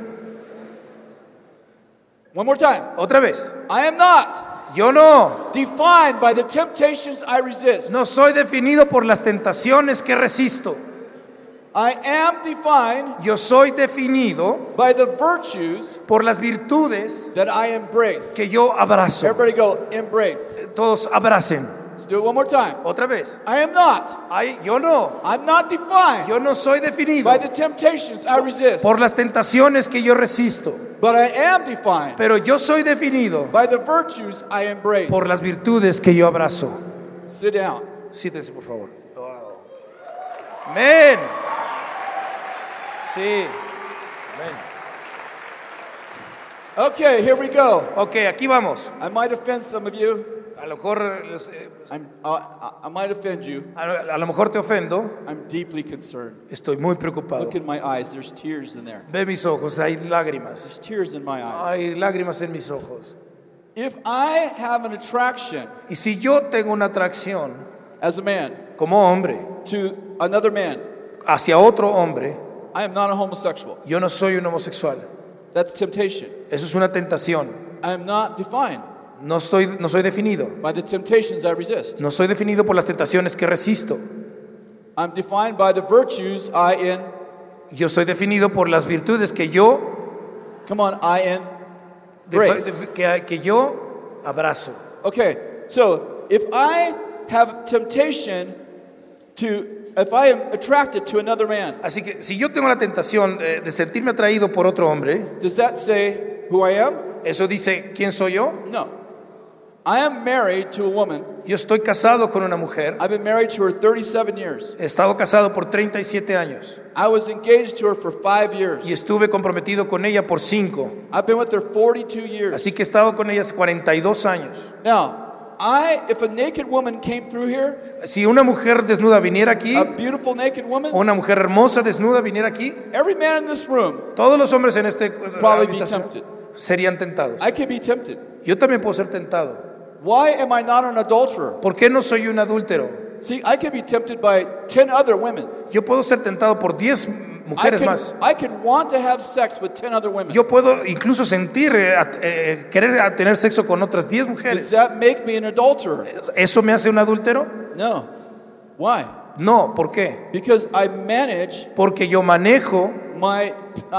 One more time. Otra vez. I am not Yo no. defined by the temptations I resist. No soy definido por las tentaciones que resisto. I am defined Yo soy definido by the virtues por las virtudes that I embrace. que yo abrazo. Everybody go, embrace. Todos abracen. Let's do it one more time. Otra vez. I am not. Ay, yo no. I'm not defined Yo no soy definido by the temptations I resist. por las tentaciones que yo resisto. But I am defined Pero yo soy definido by the virtues I embrace. por las virtudes que yo abrazo. Sit down. Siéntese, por favor. Amén. Sí. Amén. Okay, here we go. Ok, aquí vamos. I might offend some of you. A lo mejor, I might offend you. a lo mejor te ofendo. I'm deeply concerned. Estoy muy preocupado. Look in my eyes. There's tears in there. Ve mis ojos, hay lágrimas. There's tears in my eyes. Hay lágrimas en mis ojos. If I have an attraction Y si yo tengo una atracción as a man como hombre to another man, hacia otro hombre, I am not a homosexual. yo no soy un homosexual. That's temptation. Eso es una tentación. I am not defined No soy definido. by the temptations I resist. No soy definido por las tentaciones que resisto. I'm defined by the virtues I Yo soy definido por las virtudes que yo come on, I embrace. que yo abrazo. Okay, so if I have temptation if I am attracted to another man, Así que si yo tengo la tentación de sentirme atraído por otro hombre, does that say who I am? ¿eso dice quién soy yo? No. I am married to a woman. Yo estoy casado con una mujer. I've been married to her 37 years. He estado casado por 37 años I was engaged to her for 5 years. y estuve comprometido con ella por 5. I've been with her 42 years. Así que he estado con ella 42 años. Now, if a naked woman came through here, Si una mujer desnuda viniera aquí, a beautiful naked woman, o una mujer hermosa desnuda viniera aquí, every man in this room todos los hombres en este probably be habitación tempted. serían tentados. I could be tempted. Yo también puedo ser tentado. Why am I not an adulterer? ¿Por qué no soy un adúltero? See, I could be tempted by 10 other women. Yo puedo ser tentado por 10 mujeres más. I could want to have sex with 10 other women. Yo puedo incluso sentir, querer tener sexo con otras 10 Does mujeres. that make me an adulterer? ¿Eso me hace un adúltero? No. Why? No, ¿por qué? Because I manage Porque yo manejo, my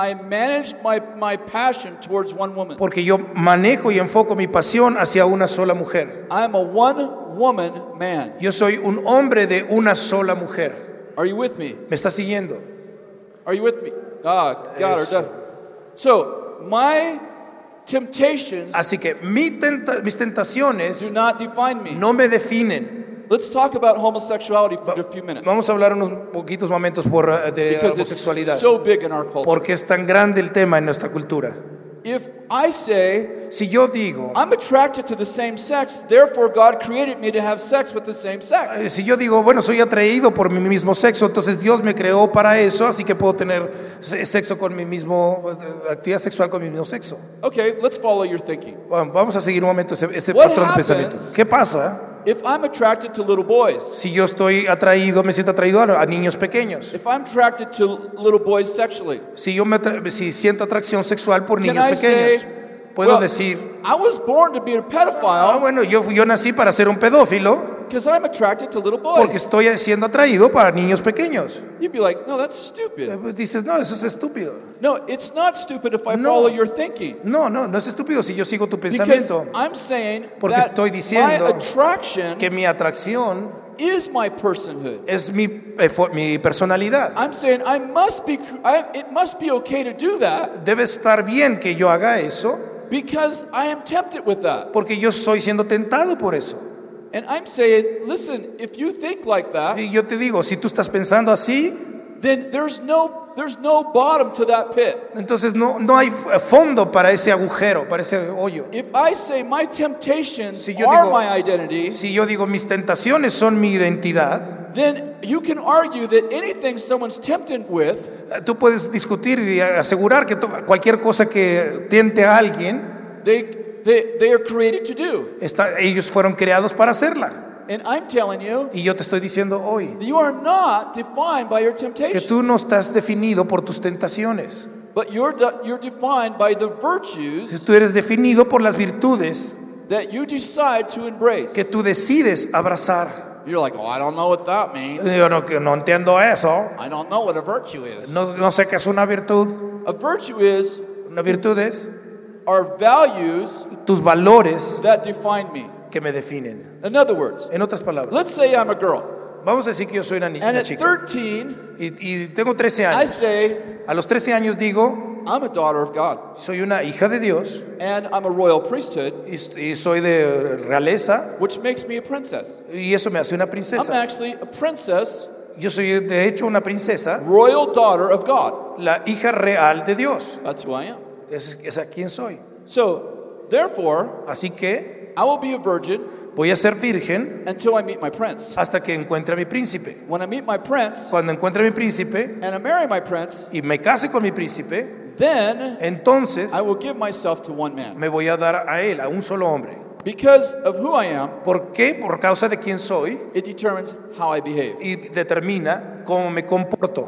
passion towards one woman. porque yo manejo y enfoco mi pasión hacia una sola mujer. I am a one-woman man. Yo soy un hombre de una sola mujer. Are you with me? ¿Me está siguiendo? Are you with me? Ah, got her Eso. done. So, my temptations Así que mis tentaciones do not define me. no me definen. Let's talk about homosexuality for a few minutes. Vamos a hablar unos poquitos momentos de Because homosexualidad. it's so big in our culture. Porque es tan grande el tema en nuestra cultura. If I say, Si yo digo, I'm attracted to the same sex, therefore God created me to have sex with the same sex. si yo digo, bueno, soy atraído por mi mismo sexo, entonces Dios me creó para eso, así que puedo tener sexo con mi mismo, actividad sexual con mi mismo sexo. Okay, let's follow your thinking. Bueno, vamos a seguir un momento ese What patrón de happens- pensamiento. ¿Qué pasa If I'm attracted to little boys, si yo estoy atraído, me siento atraído a niños pequeños? if I'm attracted to little boys sexually, Si siento atracción sexual por can niños I pequeños, say, Puedo well, decir, I was born to be a pedophile bueno, yo nací para ser un pedófilo because I'm attracted to little porque boys. estoy siendo atraído para niños pequeños. You'd be like, no, that's stupid. Pues dices, no, eso es estúpido. No, it's not stupid if I No. follow your thinking. No es estúpido si yo sigo tu Because pensamiento. I'm saying Porque that estoy my diciendo attraction que mi atracción is my personhood. es mi personalidad. I'm saying it must be okay to do that Debe estar bien que yo haga eso because I am tempted with that. porque yo estoy siendo tentado por eso. And I'm saying, listen, if you think like that, Y yo te digo, si tú estás pensando así, then there's no bottom to that pit. entonces no hay fondo para ese agujero, para ese hoyo. If I say my temptations Si yo are digo- my identity, Si yo digo mis tentaciones son mi identidad, then you can argue that anything someone's tempted with tú puedes discutir y asegurar que cualquier cosa que tiente a alguien, they are created to do. ellos fueron creados para hacerla. And I'm telling you, Y yo te estoy diciendo hoy you are not defined by your que temptations, tú no estás definido por tus tentaciones. but you're defined by the virtues Tú eres definido por las virtudes that you decide to embrace. que tú decides abrazar. You're like, oh, I don't know what that means. Yo no entiendo eso. I don't know what a virtue is. No sé qué es una virtud. A virtue is Una virtud es our values tus valores that define me. que me definen. In other words, En otras palabras, let's say I'm a girl, vamos a decir que yo soy una and at chica 13, y tengo 13 I años. say A los 13 años digo, I'm a daughter of God, soy una hija de Dios and I'm a royal priesthood, y soy de realeza which makes me a princess. y eso me hace una I'm princesa. actually a princess, Yo soy de hecho una princesa, royal daughter of God. la hija real de Dios. That's who I am. Es a quien soy. So, therefore, Así que I will be a virgin voy a ser virgen until I meet my prince. hasta que encuentre a mi príncipe. When I meet my prince Cuando encuentre a mi príncipe and I marry my prince, y me case con mi príncipe, then entonces I will give myself to one man. me voy a dar a él, a un solo hombre. Because of who I am, ¿Por qué? Por causa de quién soy it determines how I behave. y determina cómo me comporto.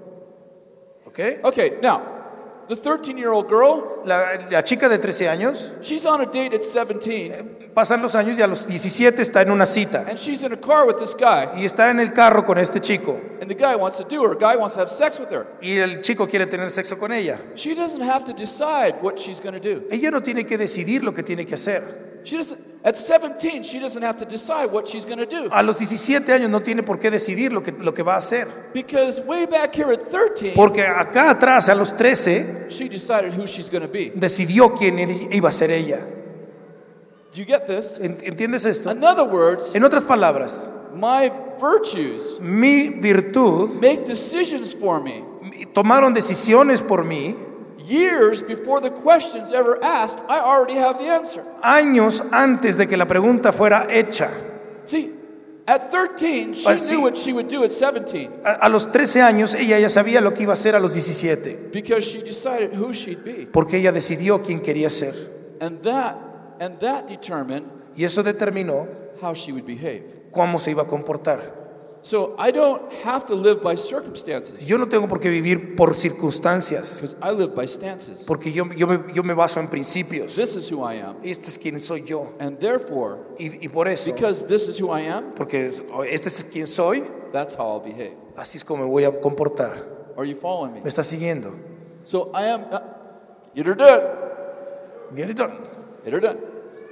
¿Ok? Okay, now, the 13-year-old girl, La chica de 13 años, she's on a date at 17, pasan los años y a los 17 está en una cita and she's in a car with this guy, y está en el carro con este chico and the guy wants to do her, guy wants to have sex with her. y el chico quiere tener sexo con ella. She doesn't have to decide what she's going to do. Ella no tiene que decidir lo que tiene que hacer. At 17, she doesn't have to decide what she's going to do. A los 17 años no tiene por qué decidir lo que va a hacer. Because way back here at 13, Porque acá atrás, a los 13, she decided who she's going to be. decidió quién iba a ser ella. Do you get this? ¿Entiendes esto? In other words, En otras palabras, my virtues mi virtud, make decisions for me tomaron decisiones por mí. years before the question's ever asked. I already have the answer. Años antes de que la pregunta fuera hecha. See, at 13, she Pues sí. knew what she would do at 17 A los 13 años ella ya sabía lo que iba a hacer a los 17. because she decided who she'd be. Porque ella decidió quién quería ser. And that determined Y eso determinó how she would behave. cómo se iba a comportar. So I don't have to live by circumstances Yo no tengo por qué vivir por circunstancias. because I live by stances. Porque yo me baso en principios. This is who I am. Este es quien soy yo. And therefore, Y por eso, because this is who I am, porque este es quien soy, that's how I'll behave. así es como me voy a comportar. Are you following me? ¿Me está siguiendo? So I am. Get her done. Bien, Víctor. Get her done.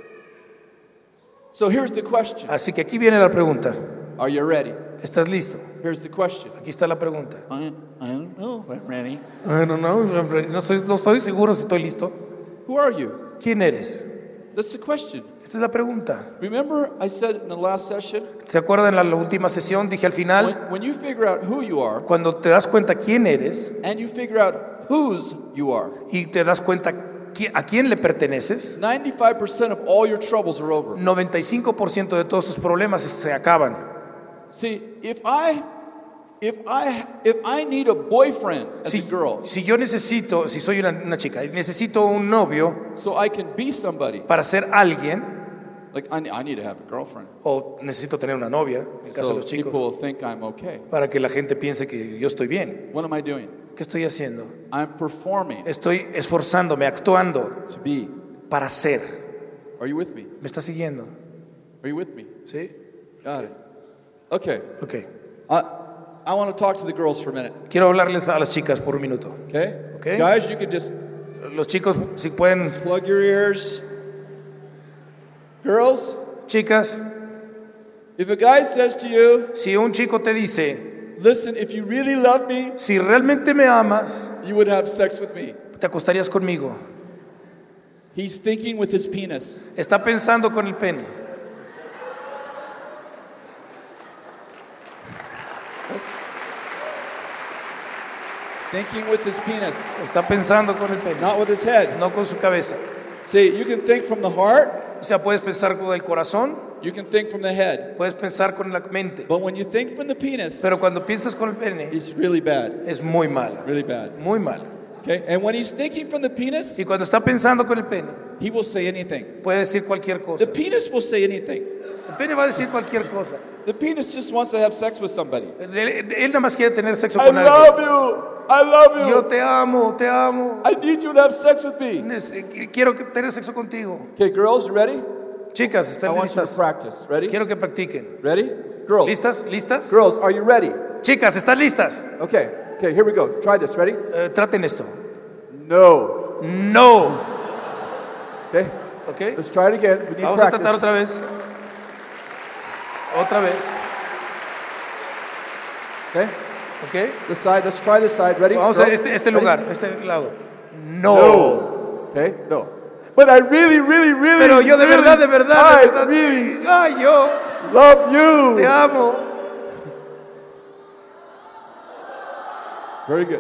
So here's the question. Así que aquí viene la pregunta. Are you ready? ¿Estás listo? Here's the question. Aquí está la pregunta. I don't know if I'm ready. No estoy seguro si estoy listo. Who are you? ¿Quién eres? That's the question. Esta es la pregunta. Remember I said in the last session, ¿Se acuerdan en la última sesión? Dije al final, when you figure out who you are cuando te das cuenta quién eres and you figure out whose you are, y te das cuenta a quién le perteneces, 95% of all your troubles are over. 95% de todos tus problemas se acaban. See, if I need a boyfriend as a girl, Si yo necesito, si soy una chica, y necesito un novio so I can be somebody, para ser alguien, like I need to have a girlfriend, o necesito tener una novia, en el caso de so los chicos, people will think I'm okay. para que la gente piense que yo estoy bien. What am I doing? ¿Qué estoy haciendo? I'm performing Estoy esforzándome, actuando to be. para ser. Are you with me? ¿Me está siguiendo? Are you with me? ¿Sí? Got it. Okay. Ok. I want to talk to the girls for a minute. Quiero hablarles a las chicas por un minuto. Okay? Okay. Guys, you can just Los chicos, si pueden, plug your ears. Girls, chicas, if a guy says to you, si un chico te dice, listen, if you really love me, si realmente me amas, you would have sex with me. te acostarías conmigo. He's thinking with his penis. Está pensando con el pene. Thinking with his penis, Está pensando con el pene, not with his head. no con su cabeza. See, you can think from the heart, O sea, puedes pensar con el corazón, you can think from the head. puedes pensar con la mente, But when you think from the penis, pero cuando piensas con el pene, it's really bad. es muy mal, Really bad. muy mal. Okay? And when he's thinking from the penis, Y cuando está pensando con el pene, he will say anything. puede decir cualquier cosa. The penis will say anything. El pene va a decir cualquier cosa. The penis just wants to have sex with somebody. Él nada más quiere tener sexo I con love alguien. you. I love Yo you. te amo, te amo. I need you to have sex with me. Quiero tener sexo contigo. Okay, girls, you ready? Chicas, I ¿están want you to listas? practice. Ready? Quiero que practiquen. Ready? Girls. ¿Listas? ¿Listas? Girls, are you ready? Chicas, ¿están listas? Okay. Okay, here we go. Try this. Ready? Traten esto. No. No. Okay. ¿Ok? Let's try it again. We need Vamos a tratar practice. otra vez. Otra vez. Okay. ¿Ok? This side. Let's try this side. Ready? Vamos a Girls? este Ready? lugar, este lado. No. No. Okay. No. But I really, really, really, Pero yo de really, verdad, de verdad, I de verdad. really Ay, yo love you. te amo. Very good.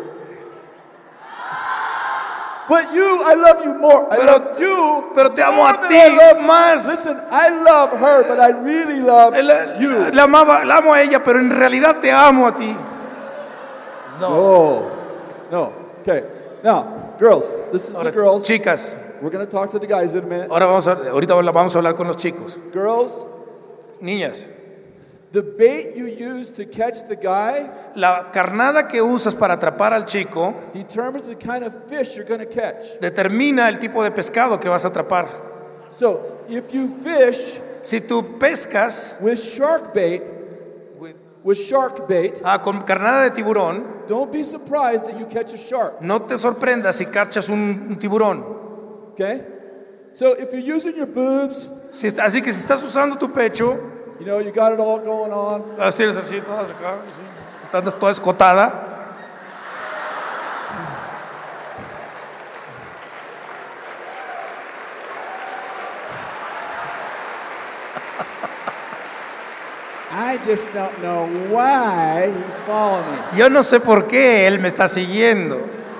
But you, I love you more. I love you. Pero te amo more a than ti I love más. Listen, I love her, but I really love you. La amo a ella, pero en realidad te amo a ti. No. No. Okay. Now, girls, this is Ahora, the girls. chicas, We're going to talk to the guys in a minute. ahorita vamos a hablar con los chicos. Girls, Niñas, the bait you use to catch the guy la carnada que usas para atrapar al chico determines the kind of fish you're going to catch. determina el tipo de pescado que vas a atrapar. So, if you fish Si tú pescas with shark bait, con carnada de tiburón, don't be surprised that you catch a shark. no te sorprendas si cachas un tiburón. Okay? So if you're using your boobs, Así que si estás usando tu pecho, you know, you got it all going on. las tienes así, todas acá, así, estás toda escotada. I just don't know why he's following me. Yo no sé por qué él me está siguiendo.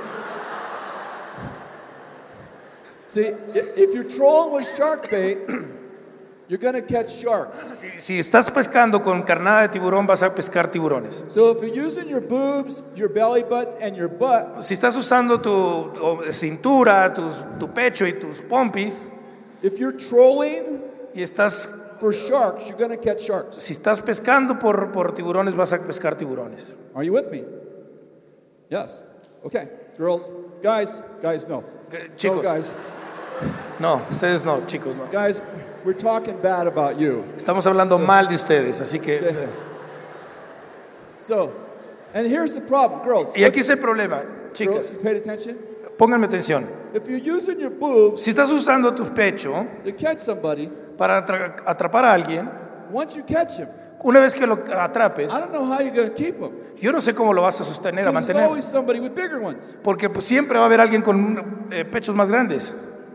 See, if you're trolling with shark bait, you're going to catch sharks. Si estás pescando con carnada de tiburón, vas a pescar tiburones. So if you're using your boobs, your belly button, and your butt, Si estás usando tu cintura, tu pecho y tus pompis, if you're trolling y estás, for sharks, you're going to catch sharks. si estás pescando por tiburones, vas a pescar tiburones. Are you with me? Yes. Okay. Girls, guys, no. Chicos, No, guys. no, ustedes no, chicos, no. Guys, we're talking bad about you. Estamos hablando mal de ustedes, así que... Okay. So, and here's the problem, girls. Y aquí es el problema, Girls, chicas, you paid attention? pónganme atención. If you're using your boobs Si estás usando tu pecho to catch somebody, para atrapar a alguien, once you catch him, una vez que lo atrapes, I don't know how you're going to keep him. yo no sé cómo lo vas a sostener, a There's mantener, always somebody with bigger ones. porque pues, siempre va a haber alguien con pechos más grandes.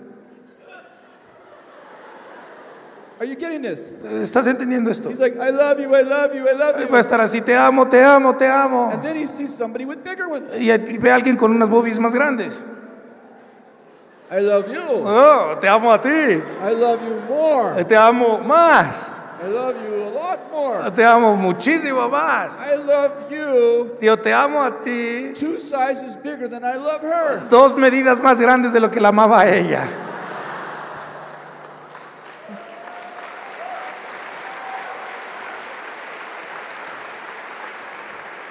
Are you getting this? ¿Estás entendiendo esto? He's like, I love you, I love you, I love Va a you. estar así, te amo, te amo, te amo. And then he sees somebody with bigger ones. Y ve a alguien con unas boobies más grandes. I love you. Oh, te amo a ti. I love you more. Te amo más. I love you a lot more. Te amo muchísimo más. I love you Yo te amo a ti 2 sizes bigger than I love her. 2 medidas más grandes de lo que la amaba a ella.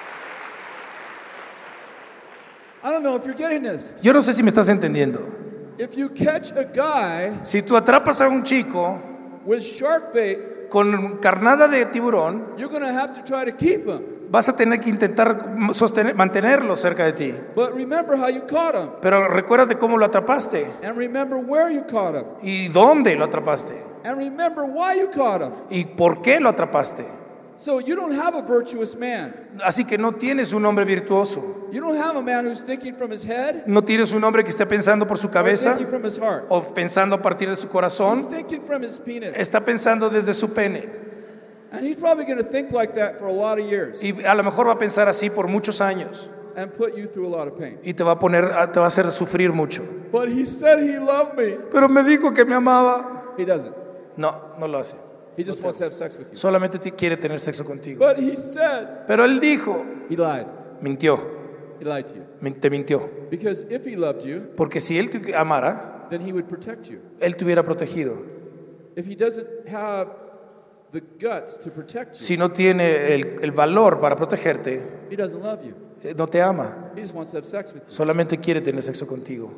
I don't know if you're getting this. Yo no sé si me estás entendiendo. if you catch a guy Si tú atrapas a un chico with shark bait, con carnada de tiburón, you're going to have to try to keep him. vas a tener que intentar mantenerlo cerca de ti. But remember how you caught him. Pero recuérdate cómo lo atrapaste And remember where you caught him. y dónde lo atrapaste And remember why you caught him. y por qué lo atrapaste. So you don't have a virtuous man. Así que no tienes un hombre virtuoso. You don't have a man who's thinking from his head No tienes un hombre que esté pensando por su or cabeza thinking from his heart. o pensando a partir de su He's corazón. thinking from his penis. Está pensando desde su pene. And he's probably going to think like that for a lot of years Y a lo mejor va a pensar así por muchos años. and put you through a lot of pain. Y te va a hacer sufrir mucho. But he said he loved me. Pero me dijo que me amaba. He doesn't. No, no lo hace. He just wants to have sex with you. Solamente quiere tener sexo contigo. But he said Pero él dijo, he lied. mintió, He lied to you. te mintió. Because if he loved you, Porque si él te amara, then he would protect you. él te hubiera protegido. If he doesn't have the guts to protect you, Si no tiene el valor para protegerte, he doesn't love you. no te ama. He just wants to have sex with you. Solamente quiere tener sexo contigo.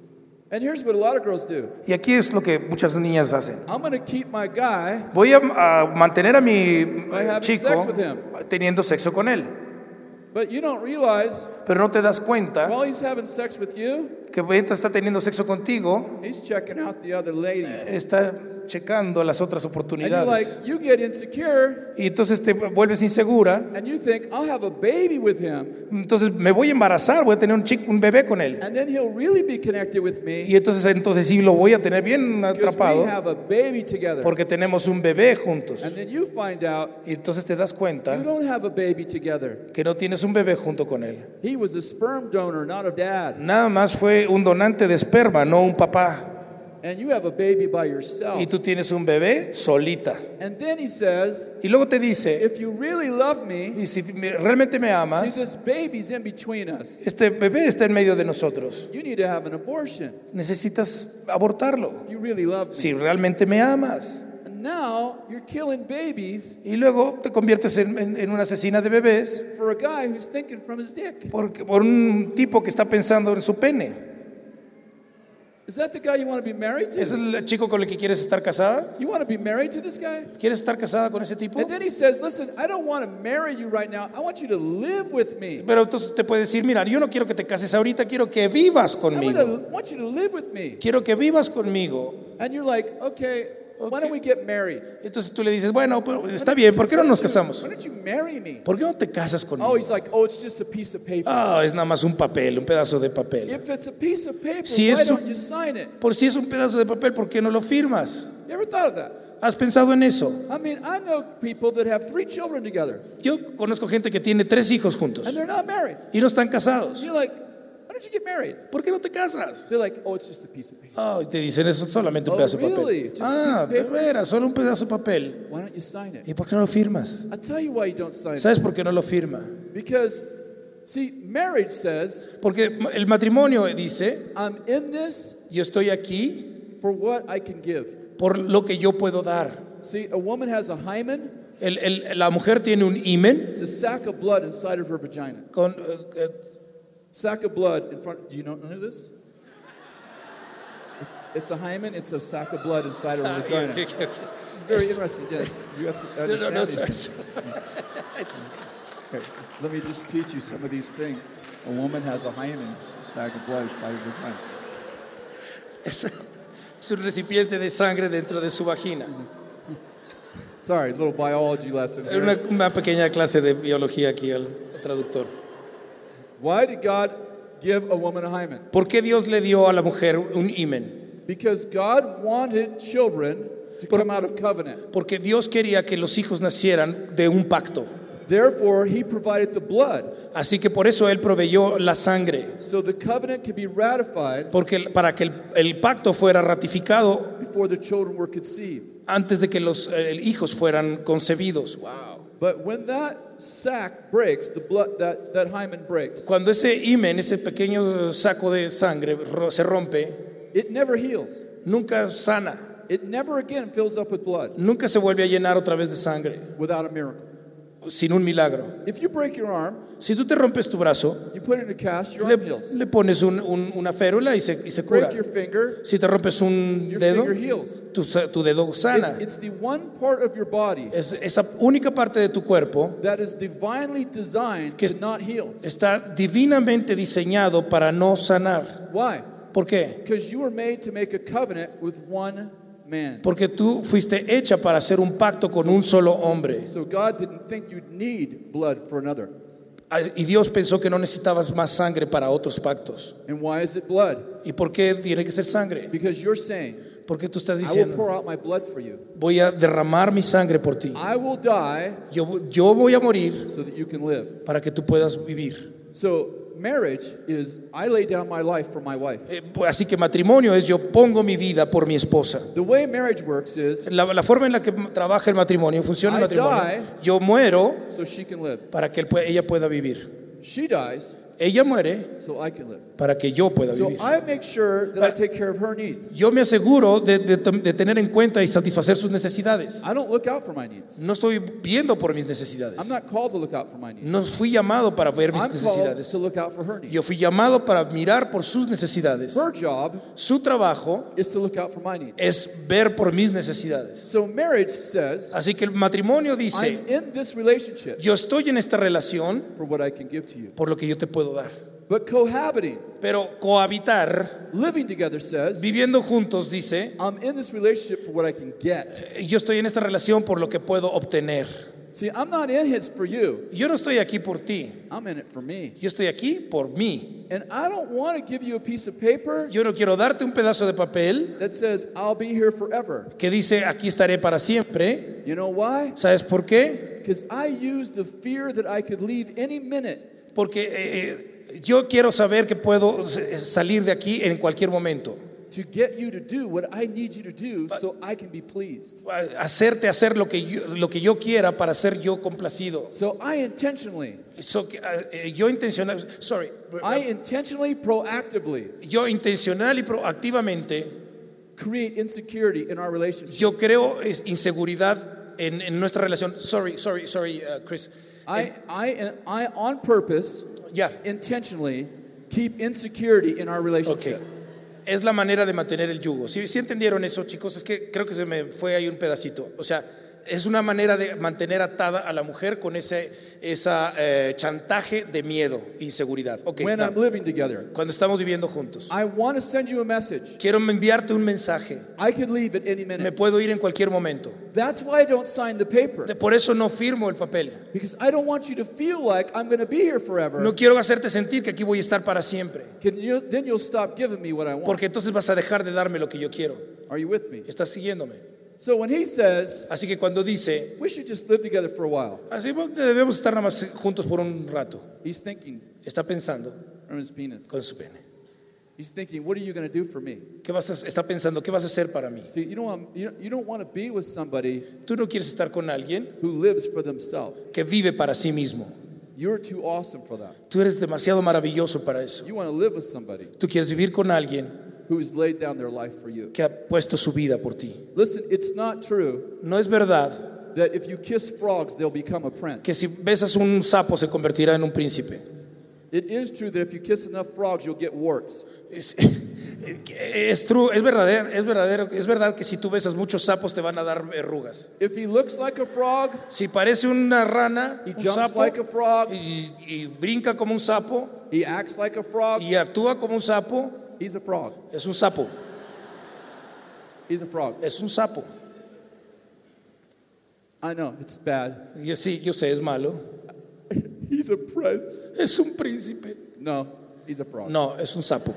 And here's what a lot of girls do. Y aquí es lo que muchas niñas hacen. I'm going to keep my guy Voy a mantener a mi by having chico sex with him. teniendo sexo con él. But you don't realize Pero no te das cuenta while he's having sex with you, que mientras está teniendo sexo contigo, he's checking out the other ladies. está checando las otras And you're oportunidades. like, you get insecure Y entonces te vuelves insegura. and you think, I'll have a baby with him. Entonces me voy a embarazar, voy a tener un bebé con él. And then he'll really be connected with me Y entonces sí lo voy a tener bien because atrapado we have a baby together. porque tenemos un bebé juntos. And then you find out Y entonces te das you cuenta don't have a baby together. que no tienes un bebé junto con él. He was a sperm donor, not a dad. Nada más fue un donante de esperma, no un papá. And you have a baby by yourself. Y tú tienes un bebé solita. And then he says, Y luego te dice, if you really love me, y si realmente me see, amas, this baby's in between us. este bebé está en medio de nosotros. You need to have an abortion. Necesitas abortarlo. If you really love me. Si realmente me amas. And now you're killing babies Y luego te conviertes en una asesina de bebés for a guy who's thinking from his dick. por un tipo que está pensando en su pene. Is that the guy you want to be married ¿Es to? el chico con el que quieres estar casada? You want to be married to this guy? ¿Quieres estar casada con ese tipo? And then he says, listen, I don't want to marry you right now. I want you to live with me. Pero entonces te puede decir, mira, yo no quiero que te cases ahorita, quiero que vivas conmigo. Want you to live with me. Quiero que vivas conmigo. And you're like, okay, why don't we get married? Entonces tú le dices, bueno, pero está bien, ¿por qué no nos casamos? Why don't you marry me? ¿Por qué no te casas Oh, conmigo? he's like, oh, it's just a piece of paper. Ah, es nada más un papel, un pedazo de papel. If it's a piece of paper, Si why es un- don't you sign it? Por si es un pedazo de papel, ¿por qué no lo firmas? You ever thought of that? ¿Has pensado en eso? I mean, I know people that have 3 children together, Yo conozco gente que tiene 3 hijos juntos and they're not married. y no están casados. You're like, why don't you get married? ¿Por qué no te casas? They're like, oh, it's just a piece of paper. Ah, y te dicen eso es solamente un Oh, pedazo de really? papel. Just a piece Ah, of de paper? veras, solo un pedazo de papel. Why don't you sign it? ¿Y por qué no lo firmas? I'll tell you why you don't sign it. ¿Sabes por qué no lo firma? Because, see, marriage says, Porque el matrimonio dice, I'm in this yo estoy aquí for what I can give. por lo que yo puedo dar. See, a woman has a hymen. La mujer tiene un himen It's a sack of blood inside of her vagina. con... Sack of blood in front. Do you know this? It's a hymen. It's a sack of blood inside of her vagina. It's very interesting. Yeah, you have to understand no, these sorry. things. Okay, let me just teach you some of these things. A woman has a hymen, sack of blood inside of her vagina. Es un recipiente de sangre dentro de su vagina. Sorry, little biology lesson here. Una pequeña clase de biología aquí al traductor. Why did God give a woman a hymen? ¿Por qué Dios le dio a la mujer un himen? Because God wanted children to come out of covenant. Porque Dios quería que los hijos nacieran de un pacto. Therefore, He provided the blood Así que por eso Él proveyó la sangre. so the covenant could be ratified Porque para que el pacto fuera ratificado before the children were conceived. antes de que los hijos fueran concebidos. Wow. But when that sac breaks, the blood that hymen breaks, Cuando ese himen, ese pequeño saco de sangre se rompe, it never heals. nunca sana, It never again fills up with blood nunca se vuelve a llenar otra vez de sangre, without a miracle. sin un milagro. If you break your arm, Si tú te rompes tu brazo, you put it in a cast, your arm heals. le pones una férula y se cura. Break your finger, Si te rompes un your dedo, finger heals. tu dedo sana. It's the one part of your body Es esa única parte de tu cuerpo that is divinely designed Que- to not heal. está divinamente diseñado para no sanar. Why? ¿Por qué? Because you were made to make a covenant with one man. Porque tú fuiste hecha para hacer un pacto con un solo hombre. So God didn't think you'd need blood for another. Y Dios pensó que no necesitabas más sangre para otros pactos. And why is it blood? ¿Y por qué tiene que ser sangre? Because you're saying, Porque tú estás I will diciendo, pour out my blood for you. voy a derramar mi sangre por ti. I will die Yo voy a morir so that you can live. para que tú puedas vivir. So marriage is I lay down my life for my wife. Así que matrimonio es yo pongo mi vida por mi esposa. The way marriage works is La forma en la que trabaja el matrimonio, funciona el I matrimonio. die. Yo muero so she can live. para que ella pueda vivir. She dies Ella muere so I can live. para que yo pueda So vivir. I make sure that I take care of her needs. Yo me aseguro de tener en cuenta y satisfacer sus necesidades. I don't look out for my needs. No estoy viendo por mis necesidades. I'm not called to look out for my needs. No fui llamado para ver mis I'm called necesidades. to look out for her needs. Yo fui llamado para mirar por sus necesidades. Her job Su trabajo is to look out for my needs. es ver por mis necesidades. So marriage says, Así que el matrimonio I'm dice, in this relationship yo estoy en esta relación for what I can give to you. por lo que yo te puedo dar. But cohabiting, Pero cohabitar, living together says, viviendo juntos, dice, I'm in this relationship for what I can get. yo estoy en esta relación por lo que puedo obtener. See, I'm not in it for you. Yo no estoy aquí por ti, I'm in it for me. yo estoy aquí por mí. And I don't want to give you a piece of paper Yo no quiero darte un pedazo de papel that says, I'll be here forever. que dice aquí estaré para siempre. You know why? ¿Sabes por qué? Because I used the fear that I could leave any minute Porque yo quiero saber que puedo salir de aquí en cualquier momento. to get you to do what I need you to do so I can be pleased. Hacerte hacer lo que yo quiera para ser yo complacido. So I intentionally, Yo intencional, proactively yo intencional y proactivamente, create insecurity in our relationship. yo creo inseguridad en nuestra relación. Sorry, Chris. I on purpose, Ya, intentionally keep insecurity in our relationship. ok. Es la manera de mantener el yugo. ¿Sí entendieron eso, chicos? Es que creo que se me fue ahí un pedacito. O sea, es una manera de mantener atada a la mujer con ese chantaje de miedo y inseguridad. Okay, When I'm living together, cuando estamos viviendo juntos. I want to send you a message. Quiero enviarte un mensaje. I could leave at any Me minute. puedo ir en cualquier momento. That's why I don't sign the paper. Por eso no firmo el papel. Because I don't want you to feel like I'm going to be here forever. No quiero hacerte sentir que aquí voy a estar para siempre. Then you'll stop giving me what I want. Porque entonces vas a dejar de darme lo que yo quiero. Are you with me? Estás siguiéndome. So when he says, Así que cuando dice, we should just live together for a while, así debemos estar nada más juntos por un rato. he's thinking Está pensando from his penis. con su pene. He's thinking, what are you going to do for me? Está pensando, ¿qué vas a hacer para mí? See, you don't want to be with somebody Tú no quieres estar con alguien who lives for themselves. que vive para sí mismo. You're too awesome for that. Tú eres demasiado maravilloso para eso. You want to live with somebody Tú quieres vivir con alguien who's laid down their life for you. que ha puesto su vida por ti. Listen, it's not true No es verdad that if you kiss frogs, they'll become a prince. que si besas un sapo se convertirá en un príncipe. It is true that if you kiss enough frogs, you'll get warts. Es verdad que si tú besas muchos sapos te van a dar verrugas. If he looks like a frog, Si parece una rana, he un jumps sapo, like a frog, y brinca como un sapo, he acts like a frog, y actúa como un sapo, he's a frog. es un sapo, He's a frog. es un sapo. I know, it's bad. Y sí, yo sé, es malo. He's a prince. Es un príncipe. No, he's a frog. No, es un sapo.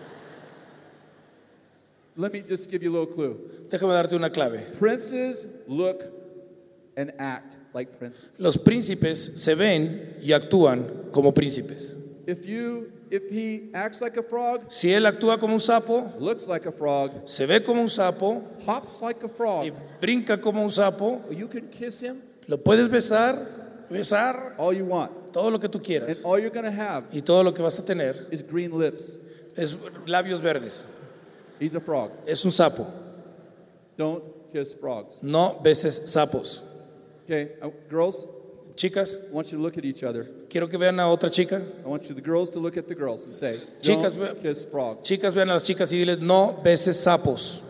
Let me just give you a little clue. Déjame darte una clave. Princes look and act like princes. Los príncipes se ven y actúan como príncipes. If he acts like a frog, Si él actúa como un sapo, looks like a frog, se ve como un sapo hops like a y frog, brinca como un sapo, you can kiss him lo puedes besar all you want. todo lo que tú And quieras. all you're going to have Y todo lo que vas a tener is green lips. es labios verdes. He's a frog. Es un sapo. Don't kiss frogs. No beses sapos. Okay, girls, Chicas, I want you to look at each other. quiero que vean a otra chica. I want you, the girls, to look at the girls and say, Chicas, don't kiss frogs. Chicas, vean a las chicas y diles, no beses sapos.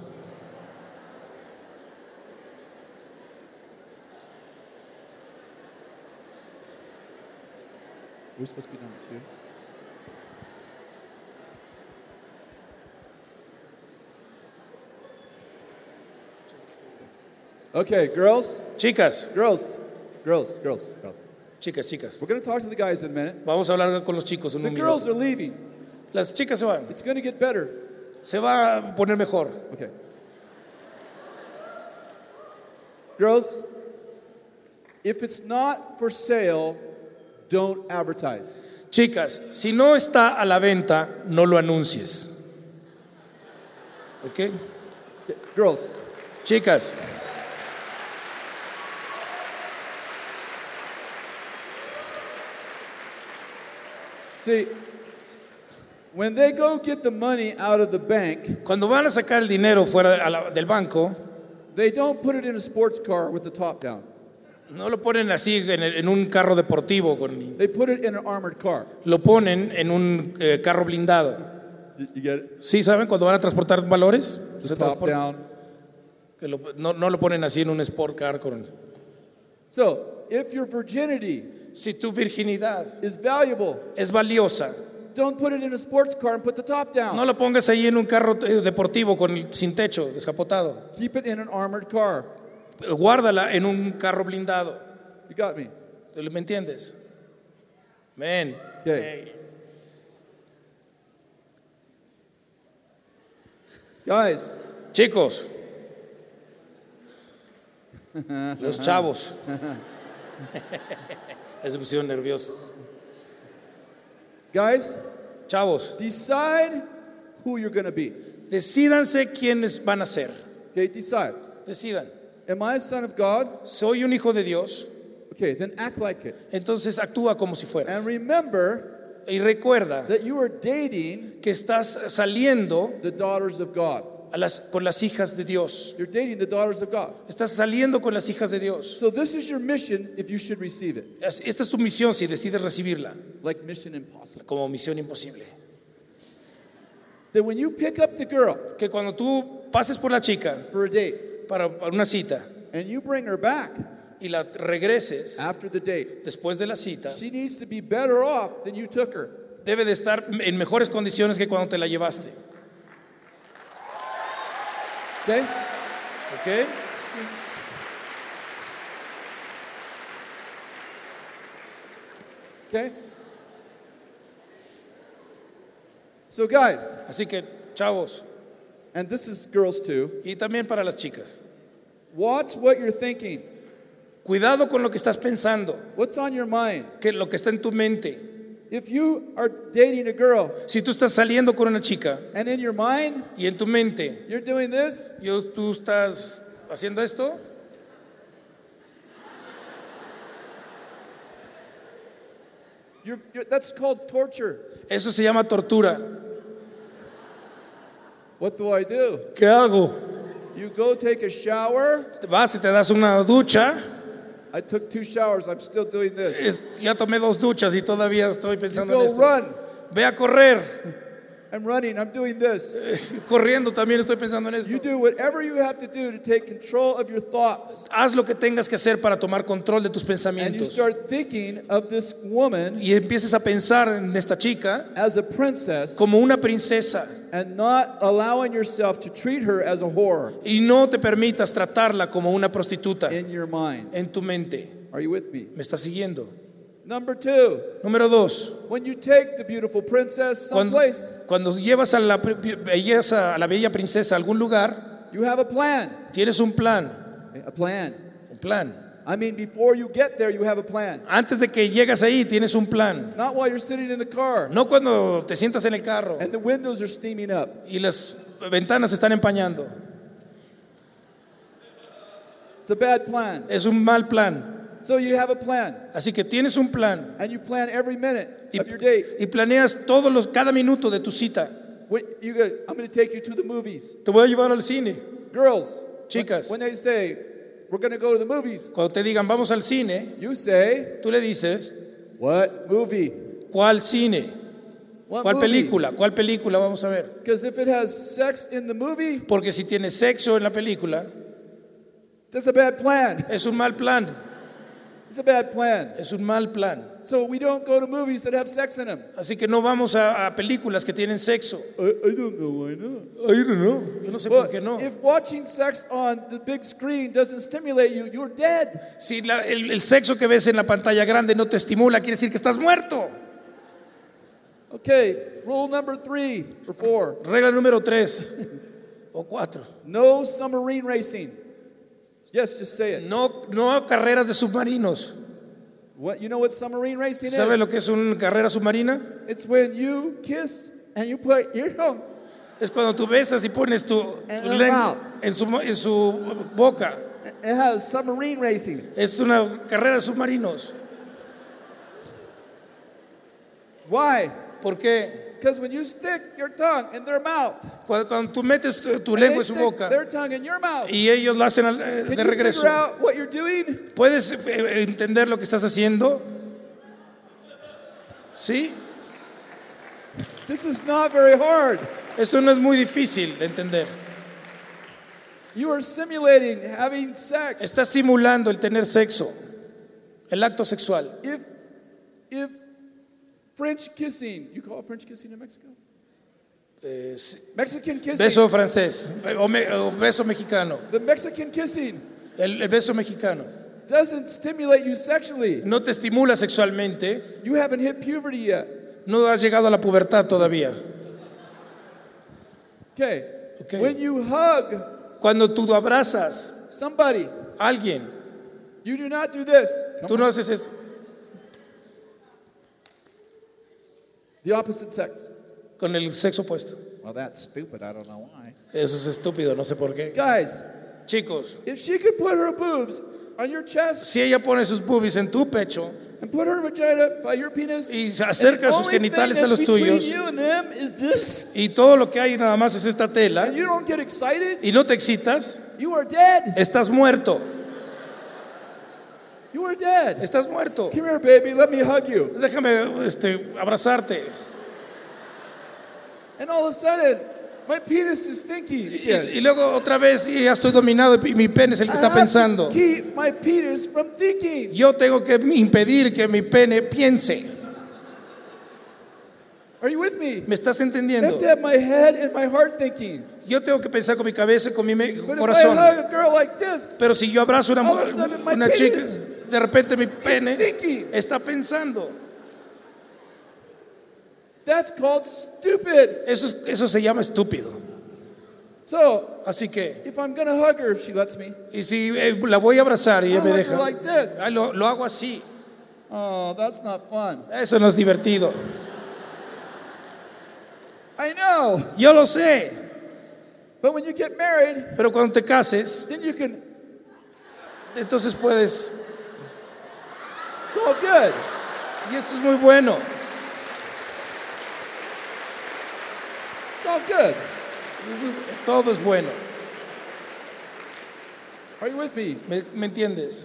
We're supposed to be number 2. Okay, girls, Chicas, girls. chicas. We're going to talk to the guys in a minute. Vamos a hablar con los chicos en The un girls minuto. are leaving. Las chicas se van. It's going to get better. Se va a poner mejor. Okay. Girls, if it's not for sale, don't advertise. Chicas, si no está a la venta, no lo anuncies. ¿Ok? Okay. Girls, Chicas, see, when they go get the money out of the bank, cuando van a sacar el dinero fuera del banco, they don't put it in a sports car with the top down. no lo ponen así en un carro deportivo, They put it in an armored car. lo ponen en un carro blindado. You get it? ¿Sí saben cuando van a transportar valores? The Se top transporta- down. que no lo ponen así en un sport car. So, if your virginity Si tu virginidad is valuable, es valiosa, don't put it in a sports car and put the top down. no lo pongas ahí en un carro deportivo sin techo, descapotado. Keep it in an armored car. Guárdala en un carro blindado. You got me? ¿Me entiendes? Men. Okay. Guys, Chicos, los chavos. Se pusieron nerviosos. guys, Chavos, decide who you're going to be. decídanse quiénes van a ser. Okay, decide. Decidan. Am I a son of God? Soy un hijo de Dios, Okay, then act like it. entonces actúa como si fueras. And remember Y recuerda that you are dating que estás saliendo the daughters of God. con las hijas de Dios. You're dating the daughters of God. Estás saliendo con las hijas de Dios. So this is your mission if you should receive it. Esta es tu misión si decides recibirla, Like Mission Impossible. como misión imposible. That when you pick up the girl Que cuando tú pases por la chica for a date para una cita and you bring her back y la regreses after the date, después de la cita, she needs to be better off than you took her. debe de estar en mejores condiciones que cuando te la llevaste. Okay? ¿Ok? Okay? So guys, Así que, chavos, and this is girls too, y también para las chicas, watch what you're thinking. cuidado con lo que estás pensando, What's on your mind? que lo que está en tu mente. If you are dating a girl Si tú estás saliendo con una chica and in your mind y en tu mente you're doing this, tú estás haciendo esto, that's called torture. eso se llama tortura. What do I do? ¿Qué hago? You go take a shower. Vas y te das una ducha. I took 2 showers. I'm still doing this. Ya tomé 2 duchas y todavía estoy You pensando en go esto. run. Ve a correr. I'm running. I'm doing this. Corriendo también estoy pensando en You esto. do whatever you have to do to take control of your thoughts. Haz lo que tengas que hacer para tomar control de tus And you pensamientos. start thinking of this woman Y empieces a pensar en esta chica as a princess como una princesa and not allowing yourself to treat her as a whore y no te permitas tratarla como una prostituta in your mind. en tu mente. Are you with me? ¿Me estás siguiendo? Number 2, Número 2. when you take the beautiful princess Cuando, someplace, cuando llevas a la bella princesa a algún lugar, you have a plan. tienes un plan. A plan. Un plan. I mean, before you get there, you have a plan. Antes de que llegas ahí, tienes un plan. Not while you're sitting in the car No cuando te sientas en el carro and the windows are steaming up. y las ventanas se están empañando. It's a bad plan. Es un mal plan. So you have a plan, Así que tienes un plan and you plan every minute y, of your date. y planeas cada minuto de tu cita. I'm going to take you to the movies. Te voy a llevar al cine. Girls, Chicas. when they say, we're going to go to the movies, Cuando te digan, vamos al cine, you say, tú le dices, what movie? ¿cuál cine? What ¿Cuál movie? película? ¿Cuál película vamos a ver? Because if it has sex in the movie, Porque si tiene sexo en la película, that's a bad plan. es un mal plan. It's a bad plan. Es un mal plan. So we don't go to movies that have sex in them. Así que no vamos a películas que tienen sexo. I don't know why not. Ay, no, yo no sé por But qué no. if watching sex on the big screen doesn't stimulate you, you're dead. Si el sexo que ves en la pantalla grande no te estimula, quiere decir que estás muerto. Okay, rule number 3 or 4. Regla número 3 o 4. No submarine racing. Yes, just say it. No carreras de submarinos. What, you know what submarine racing ¿Sabe is? lo que es una carrera submarina? It's when you kiss and you put your tongue. Es cuando tú besas y pones tu En el lengua mouth. en su boca. It has submarine racing. Es una carrera de submarinos. Why? ¿Por qué? Because when you stick your tongue in their mouth, Cuando tú metes tu and lengua they en su stick boca their tongue in your mouth, y ellos lo hacen can de you regreso, figure out what you're doing? ¿puedes entender lo que estás haciendo? ¿Sí? This is not very hard. Eso no es muy difícil de entender. You are simulating having sex. Estás simulando el tener sexo, el acto sexual. If French kissing, you call it French kissing in Mexico? Sí. Mexican kissing. Beso francés o beso mexicano. The Mexican kissing El beso mexicano doesn't stimulate you sexually. no te estimula sexualmente, You haven't hit puberty yet. no has llegado a la pubertad todavía. Okay. Okay. When you hug Cuando tú abrazas somebody, a alguien, you do not do this. tú no haces esto. The opposite sex. Con el sexo opuesto. Well, that's stupid. I don't know why. Eso es estúpido, no sé por qué. Guys, Chicos, if she could put her boobs on your chest si ella pone sus boobies en tu pecho and put her vagina by your penis, y and acerca the sus only genitales thing a los that's between tuyos you and them is this, y todo lo que hay nada más es esta tela and you don't get excited, y no te excitas, you are dead. estás muerto. You are dead. Estás muerto. Come here, baby. Let me hug you. Déjame abrazarte. And all of a sudden, my penis is thinking again. Y luego otra vez y ya estoy dominado y mi pene es el que I está have to pensando. keep my penis from thinking. Yo tengo que impedir que mi pene piense. Are you with me? ¿Me estás I entendiendo? have to have my head and my heart thinking. Yo tengo que pensar con mi cabeza y con mi But corazón. if I hug a girl like this, Pero si yo abrazo a all of a sudden my una chica, penis de repente mi pene thinking. está pensando. that's called stupid. Eso se llama estúpido. So, Así que, if I'm going to hug her, if she lets me, y si la voy a abrazar y ella I'll me hug her deja, like this. ay, lo hago así. Oh, that's not fun. Eso no es divertido. I know. Yo lo sé. But when you get married, Pero cuando te cases, then you can, entonces puedes. it's all good. Y eso es muy bueno. It's all good. Todo es bueno. Are you with me? ¿Me entiendes?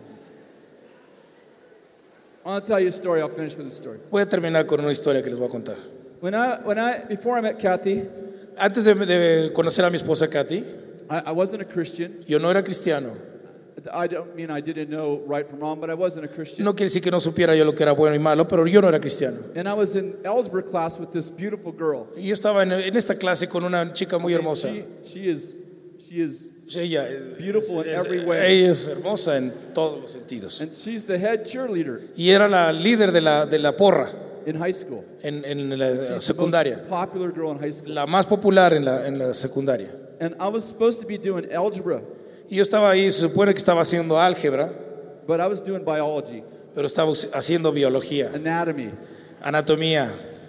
I want to tell you a story. I'll finish with a story. Voy a terminar con una historia que les voy a contar. Before I met Kathy, Antes de conocer a mi esposa Katy, I wasn't a Christian. yo no era cristiano. I don't mean I didn't know right from wrong, but I wasn't a Christian. No quiere decir que no supiera yo lo que era bueno y malo, pero yo no era cristiano. And I was in algebra class with this beautiful girl. Y yo estaba en esta clase con una chica muy hermosa. She is, Ella, beautiful in every way. ella es hermosa en todos los sentidos. and she's the head cheerleader Y era la líder de la porra in high school. en la She's the secundaria. most popular girl in high school. La más popular en la secundaria. And I was supposed to be doing algebra, Y yo estaba ahí, se supone que estaba haciendo álgebra, but I was doing biology, pero estaba haciendo biología, anatomy. anatomía.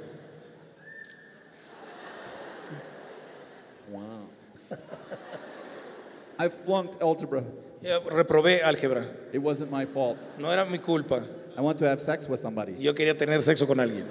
Wow. I flunked algebra. Yo reprobé álgebra. It wasn't my fault. No era mi culpa. I want to have sex with somebody. Yo quería tener sexo con alguien.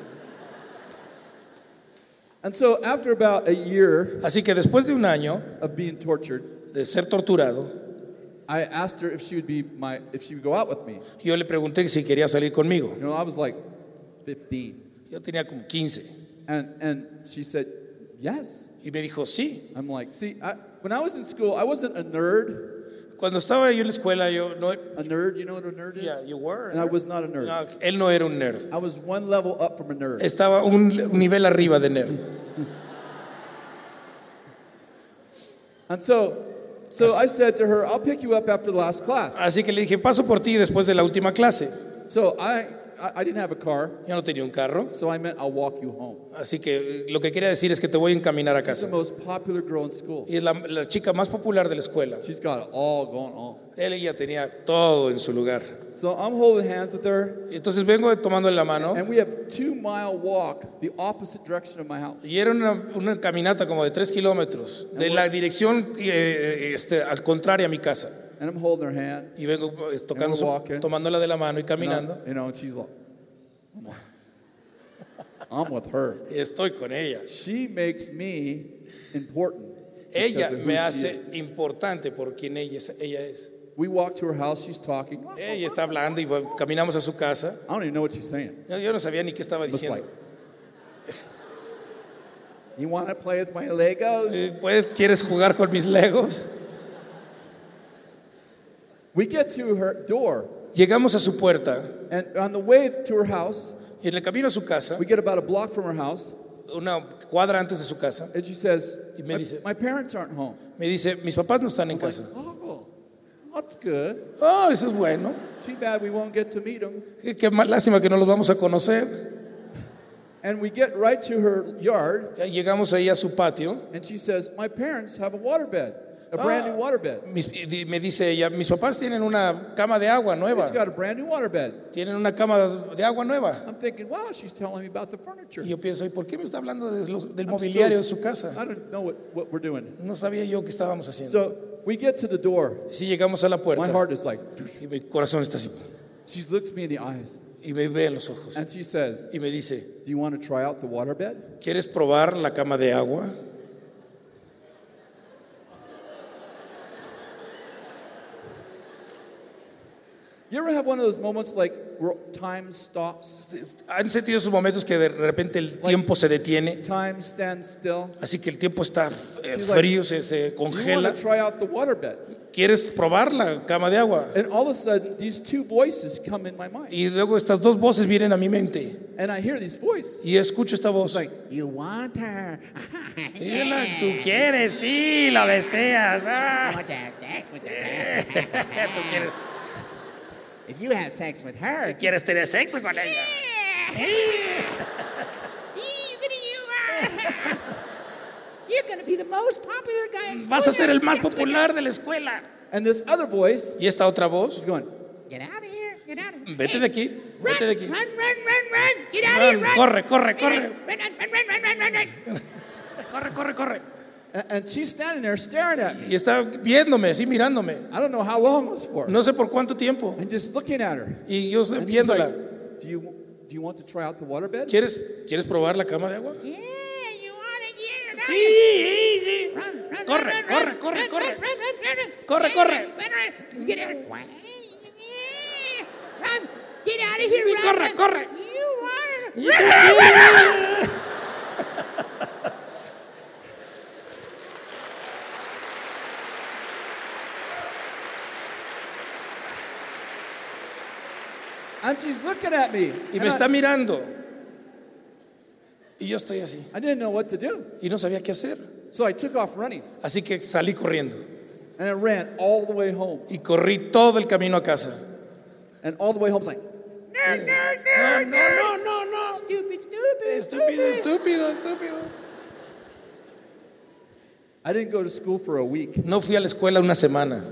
And so after about a year Así que después de un año of being tortured, de ser torturado, I asked her if she would go out with me. Yo le pregunté si quería salir conmigo. You know, I was like 15. Yo tenía como 15. And she said, yes. Y me dijo, sí. I'm like, see, when I was in school, I wasn't a nerd. Cuando estaba yo en la escuela, yo no... A nerd, you know what a nerd is? Yeah, you were. And I was not a nerd. No, él no era un nerd. I was one level up from a nerd. Estaba un nivel arriba de nerd. And so I said to her, I'll pick you up after the last class. Así que le dije, paso por ti después de la última clase. So I didn't have a car, Yo no tenía un carro. so I meant I'll walk you home. Así que lo que quería decir es que te voy a encaminar a She's the casa. most popular girl in school. Y es la chica más popular de la escuela. She's got it all going on. Él ya tenía todo en su lugar. So I'm holding hands with her, Y entonces vengo tomándole la mano. and we have a 2-mile walk the opposite direction of my house. Y era una caminata como de 3 kilómetros. De la dirección al contrario a mi casa. And I'm holding her hand. Y vengo tocando, And we're walking. tomándola de la mano y caminando. And she's like, I'm with her. Y estoy con ella. She makes me important. Ella because of who me she hace is. importante por quien ella es. We walk to her house, she's talking. Ella está hablando y caminamos a su casa. I don't even know what she's saying. Yo no sabía ni qué estaba Looks diciendo. like, you want to play with my Legos? ¿Quieres jugar con mis Legos? We get to her door, Llegamos a su puerta and on the way to her house, y en el camino a su casa, we get about a block from her house, una cuadra antes de su casa, and she says, Y me dice- my parents aren't home. me dice, mis papás no están en I'm like, casa. oh, that's good. Oh, eso es bueno. Too bad we won't get to meet them. Qué lástima que no los vamos a conocer. And we get right to her yard, Ya llegamos ahí a su patio. and she says, my parents have a waterbed, a brand new waterbed. Me dice ella, mis papás tienen una cama de agua nueva. She's got a brand new waterbed. Tienen una cama de agua nueva. I'm thinking, wow, she's telling me about the furniture. Y yo pienso, ¿y por qué me está hablando del I'm mobiliario de still- su casa? I don't know what we're doing. No sabía yo qué estábamos haciendo. So we get to the door. Si llegamos a la My puerta heart is like, y mi corazón está así she looks me in the eyes, y me ve en los ojos and she says, y me dice, do you want to try out the waterbed? ¿quieres probar la cama de agua? You ever have one of those moments like where time stops, ¿Han sentido esos momentos que de repente el tiempo se detiene? time stands still? Así que el tiempo está She's like, frío, se You want congela. to try out the waterbed? ¿Quieres probar la cama de agua? And all of a sudden, these two voices come in my mind. Y luego estas dos voces vienen a mi mente. And I hear this voice. Y escucho esta voz. It's like, you want her? Tú quieres, sí, lo deseas. I want to have sex with her. Tú quieres, If you have sex with her, quieres tener sexo con ella. you're going to be the most popular guy in Vas a school. ser el más popular de la escuela. And this other voice Y esta otra voz. is going, Get out of here. Get out of here. Vete de aquí. Run, Vete de aquí. run, run, run, run. Get out of here. Run. Corre, corre, corre. Run, run, run, run, run, run, run. Corre, corre, corre. and she's standing there staring at me. Y está viéndome, así mirándome. I don't know how long it was for. No sé por cuánto tiempo. And just looking at her. Y yo And she's viéndola. like, do you want to try out the waterbed? ¿Quieres probar la cama de agua? Yeah, you want it. Yeah, Sí, sí. Run, run, Corre, run, corre, run, corre, run, corre. run, run, run, run. Corre, Yeah, corre. run, run. Get out. Yeah. Run. Get out of here. Sí, Run, corre, run. corre. You want it. Y- Run, run, run, run. And she's looking at me. Y And me está mirando. Y yo estoy así. I didn't know what to do. Y no sabía qué hacer. So I took off running. Así que salí corriendo. And I ran all the way home. Y corrí todo el camino a casa. And all the way home, I was like, No. Stupid, stupid, Estúpido. I didn't go to school for a week, No fui a la escuela una semana.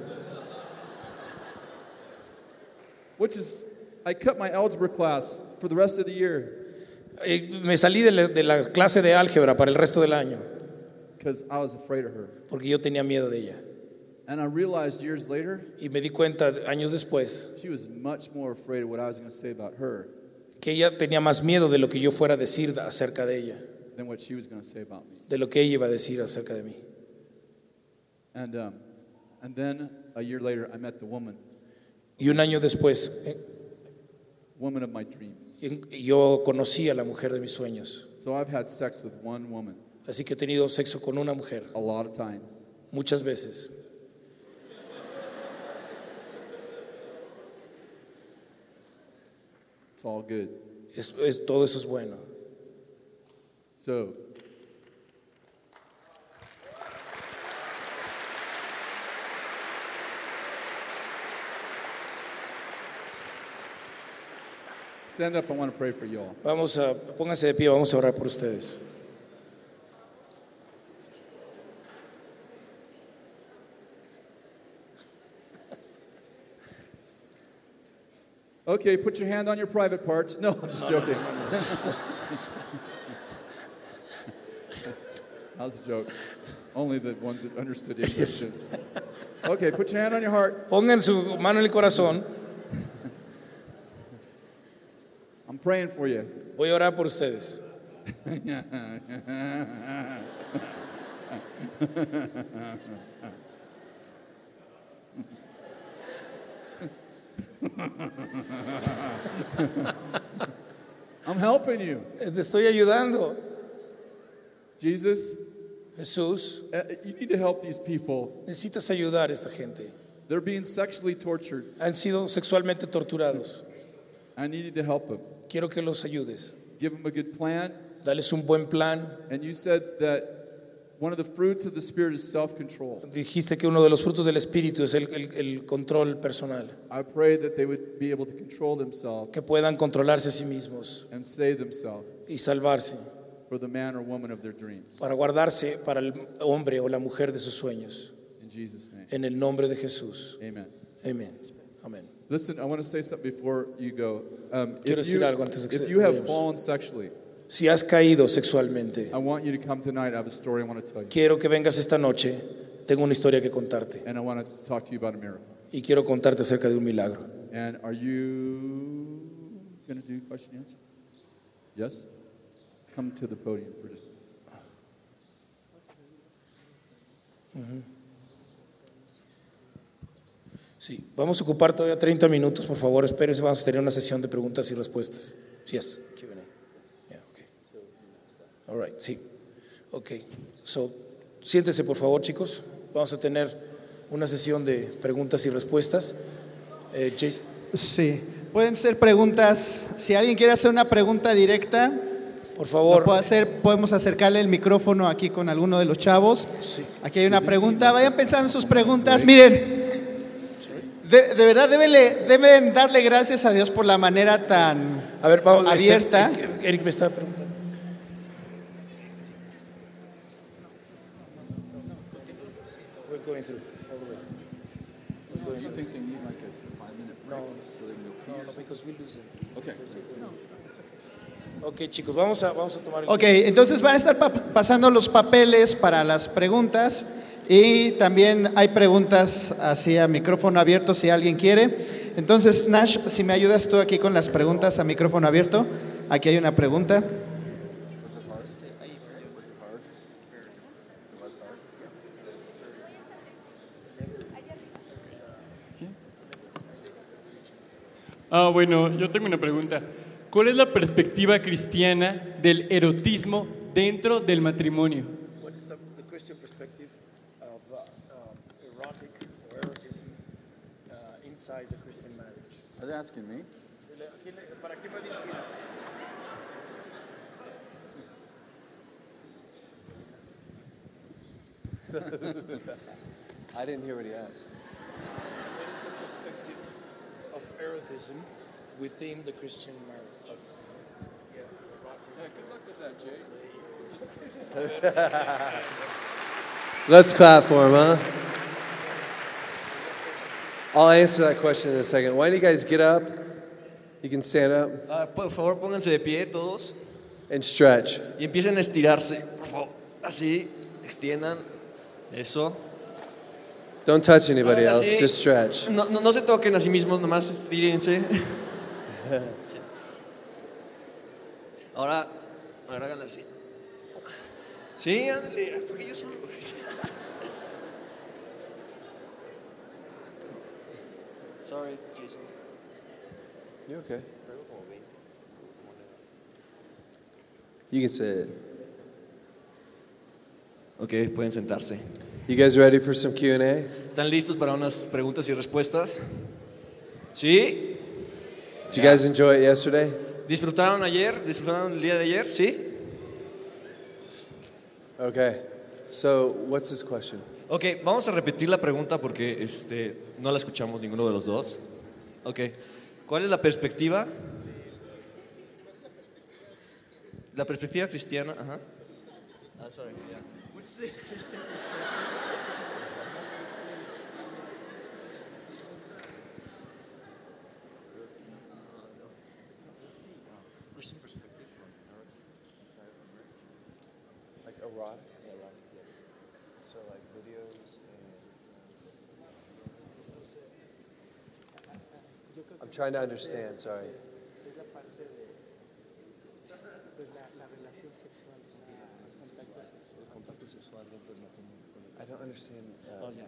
which is, I cut my algebra class for the rest of the year Me salí de la clase de álgebra para el resto del año. because I was afraid of her. Porque yo tenía miedo de ella. And I realized years later, Y me di cuenta años después she was much more afraid of what I was going to say about her que ella tenía más miedo de lo que yo fuera a decir acerca de ella, than what she was going to say about me. de lo que ella iba a decir acerca de mí. And And then a year later, I met the woman Y un año después, of my dreams. yo conocí a la mujer de mis sueños. So I've had sex with one woman Así que he tenido sexo con una mujer a lot of times. muchas veces. It's all good. Todo eso es bueno. So, stand up, I want to pray for you all. Pónganse de pie, vamos a orar por ustedes. Okay, put your hand on your private parts. No, I'm just joking. That was a joke. Only the ones that understood English. Okay, put your hand on your heart. Pongan su mano en el corazón. I'm praying for you. Voy a orar por ustedes. I'm helping you. Te estoy ayudando. Jesus, Jesús, you need to help these people. necesitas ayudar a esta gente. They're being sexually tortured. Han sido sexualmente torturados. I need you to help them. Quiero que los ayudes. Give them a good plan. Dales un buen plan. And you said that one of the fruits of the Spirit is self-control. Dijiste que uno de los frutos del Espíritu es el control personal. I pray that they would be able to control themselves Que puedan controlarse a sí mismos and save themselves y salvarse for the man or woman of their dreams. para guardarse para el hombre o la mujer de sus sueños. In Jesus' name. En el nombre de Jesús. Amen. Amén. Amén. Listen, I want to say something before you go. Quiero decir algo antes de que If you have vayamos. fallen sexually, Si has caído sexualmente, I want you to come tonight. I have a story I want to tell you. quiero que vengas esta noche. Tengo una historia que contarte. And I want to talk to you about a miracle. Y quiero contarte acerca de un milagro. And are you going to do question and answer? Yes? Come to the podium for just. Sí, vamos a ocupar todavía 30 minutos, por favor, espérense, vamos a tener una sesión de preguntas y respuestas. Yes, Q&A. Yeah, okay. All right, sí. Okay. So, siéntese, por favor, chicos. Vamos a tener una sesión de preguntas y respuestas. Jason. Sí, pueden ser preguntas. Si alguien quiere hacer una pregunta directa, Por lo favor. puede hacer. Podemos acercarle el micrófono aquí con alguno de los chavos. Sí. Aquí hay una pregunta. Vayan pensando en sus preguntas. Miren, de verdad deben darle gracias a Dios por la manera tan A ver, vamos, abierta. Eric me está preguntando. We're going through all the way. We're going Do you through. think they need like a 5-minute break No. so they can go pee? No, because we lose them. Okay. Ok, chicos, vamos a tomar el Ok, entonces van a estar pasando los papeles para las preguntas y también hay preguntas así a micrófono abierto si alguien quiere. Entonces, Nash, si me ayudas tú aquí con las preguntas a micrófono abierto. Aquí hay una pregunta. Bueno, yo tengo una pregunta. ¿Cuál es la perspectiva cristiana del erotismo dentro del matrimonio? What is the Christian perspective of erotic or erotism inside the Christian marriage? Are they asking me? ¿Para quién va dirigido? I didn't hear what he asked. What is the perspective of erotism within the Christian marriage? Yeah, good luck with that, Jay. Let's clap for him, huh? I'll answer that question in a second. Why don't you guys get up? You can stand up Por favor, pónganse de pie todos and stretch. y empiecen a estirarse. Por favor, así, extiendan. Eso. Don't touch anybody Ahora else, sí. just stretch. No se toquen a sí mismos, nomás estírense. Ahora háganlo así. Sí, ándale, porque yo solo. Sorry, Jason. You okay? You can say it. Ok, pueden sentarse. You guys ready for some Q&A? ¿Están listos para unas preguntas y respuestas? ¿Sí? Did you guys enjoy it yesterday? ¿Disfrutaron ayer? ¿Disfrutaron el día de ayer? ¿Sí? Okay. So, what's his question? Ok, vamos a repetir la pregunta porque no la escuchamos ninguno de los dos. Ok, ¿cuál es la perspectiva? La perspectiva cristiana, ajá. Sorry, yeah. What's the Christian perspective from inside of a marriage? Like erotic? Yeah. So like videos and... I'm trying to understand, sorry. I don't understand. Yes.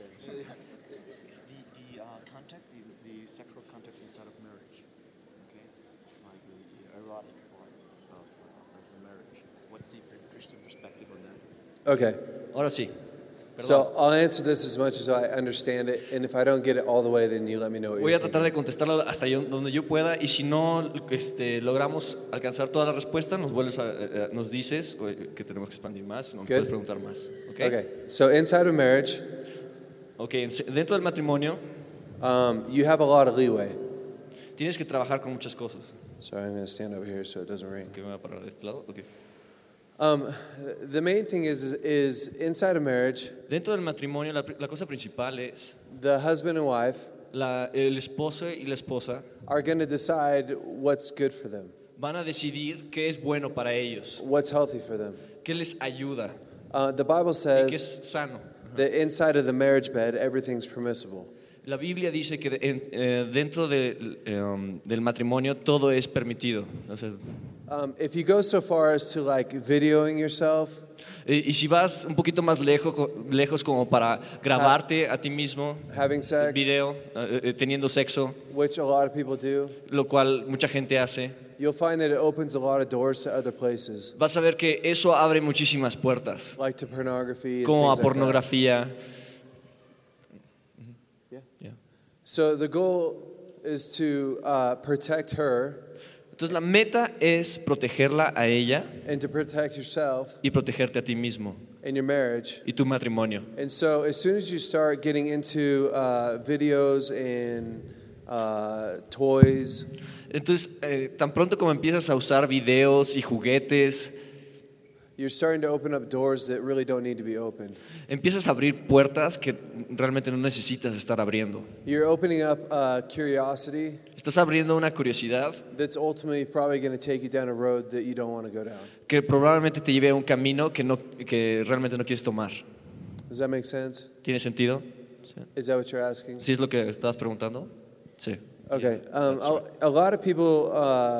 The contact, the sexual contact inside of marriage, okay? Like the erotic part of the marriage. What's the Christian perspective on that? Okay. Ahora sí. So I'll answer this as much as I understand it, and if I don't get it all the way, then you let me know what Voy you're a tratar de thinking. contestarlo hasta donde yo pueda y si no logramos alcanzar toda la respuesta, nos dices que tenemos que expandir más, nos puedes preguntar más. Okay. Okay. So inside of marriage, Okay, dentro del matrimonio you have a lot of leeway. tienes que trabajar con muchas cosas. Sorry, I'm going to stand over here so it doesn't ring. Okay, me voy a parar de este lado. Okay. The main thing is inside of marriage, Dentro del matrimonio la cosa principal es the husband and wife el esposo y la esposa are going to decide what's good for them, van a decidir qué es bueno para ellos, what's healthy for them. qué les ayuda The Bible y qué says es sano. that inside of the marriage bed, everything's permissible. La Biblia dice que dentro del matrimonio todo es permitido. O sea, If you go so far as to like videoing yourself, y si vas un poquito más lejos como para grabarte a ti mismo, having sex, video, teniendo sexo, which a lot of people do, lo cual mucha gente hace, you'll find that it opens a lot of doors to other places, vas a ver que eso abre muchísimas puertas, like to pornography and como a things like that. pornografía. So the goal is to protect her Entonces la meta es protegerla a ella and to protect yourself y protegerte a ti mismo in your marriage. y tu matrimonio. And so as soon as you start getting into videos and toys, Entonces, tan pronto como empiezas a usar videos y juguetes, you're starting to open up doors that really don't need to be opened. empiezas a abrir puertas que realmente no necesitas estar abriendo. You're opening up curiosity Estás abriendo una curiosidad that's ultimately probably going to take you down a road that you don't want to go down. que probablemente te lleve a un camino que realmente no quieres tomar. Does that make sense? ¿Tiene sentido? Is that what you're asking? ¿Sí es lo que estabas preguntando? Sí. Okay. A lot of people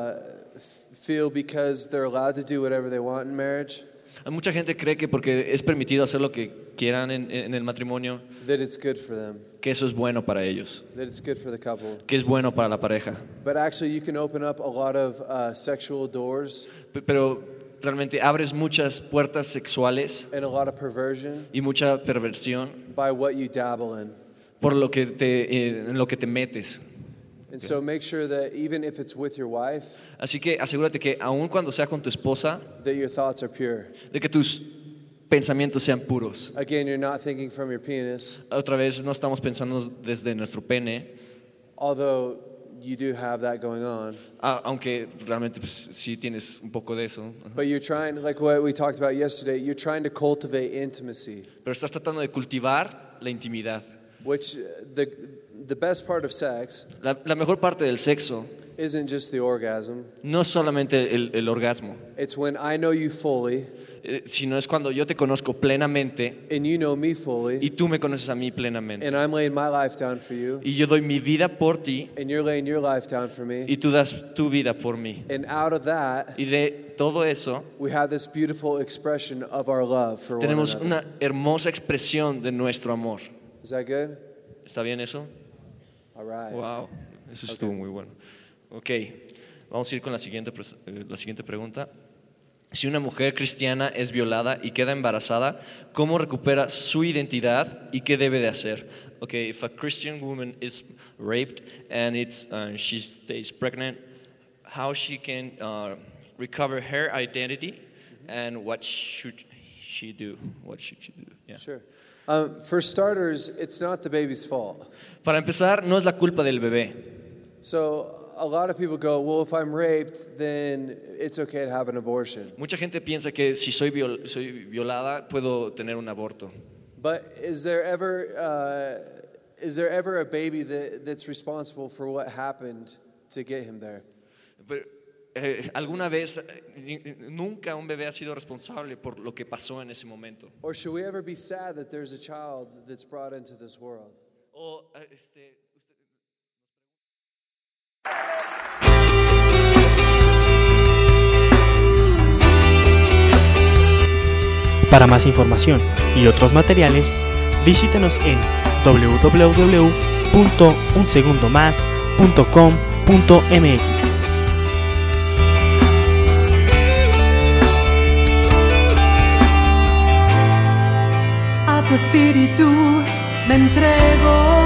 feel because they're allowed to do whatever they want in marriage, Hay mucha gente cree que porque es permitido hacer lo que quieran en el matrimonio, that it's good for them, que eso es bueno para ellos, that it's good for the couple. que es bueno para la pareja. But actually, you can open up a lot of sexual doors Pero realmente abres muchas puertas sexuales and a lot of perversion y mucha perversión by what you dabble in. por en lo que te metes. And so make sure that even if it's with your wife, Así que asegúrate que aun cuando sea con tu esposa, that your thoughts are pure. de que tus pensamientos sean puros. Again, you're not thinking from your penis, Otra vez, no estamos pensando desde nuestro pene, although you do have that going on. aunque realmente pues, sí tienes un poco de eso. But you're trying, like what we talked about yesterday, you're trying to cultivate intimacy, Pero estás tratando de cultivar la intimidad. which the best part of sex La mejor parte del sexo isn't just the orgasm. no es solamente el orgasmo, It's when I know you fully sino es cuando yo te conozco plenamente and you know me fully y tú me conoces a mí plenamente. and I'm laying my life down for you Y yo doy mi vida por ti and you're laying your life down for me. y tú das tu vida por mí. And out of that, Y de todo eso we have this beautiful expression of our love for one tenemos another. una hermosa expresión de nuestro amor. Is that good? ¿Está bien eso? All right. Wow, eso estuvo muy bueno. Ok, vamos a ir con la siguiente pregunta. Si una mujer cristiana es violada y queda embarazada, ¿cómo recupera su identidad y qué debe de hacer? Okay, if a Christian woman is raped and she stays pregnant, how she can recover her identity and what should she do? What should she do? Yeah. Sure. For starters, it's not the baby's fault. Para empezar, no es la culpa del bebé. So a lot of people go, well, if I'm raped, then it's okay to have an abortion. Mucha gente piensa que si soy violada puedo tener un aborto. But is there ever a baby that's responsible for what happened to get him there? Pero, ¿alguna vez, nunca un bebé ha sido responsable por lo que pasó en ese momento? Or should we ever be sad that there's a child that's brought into this world? O, Para más información y otros materiales, visítenos en www.unsegundomás.com.mx. A tu espíritu me entrego.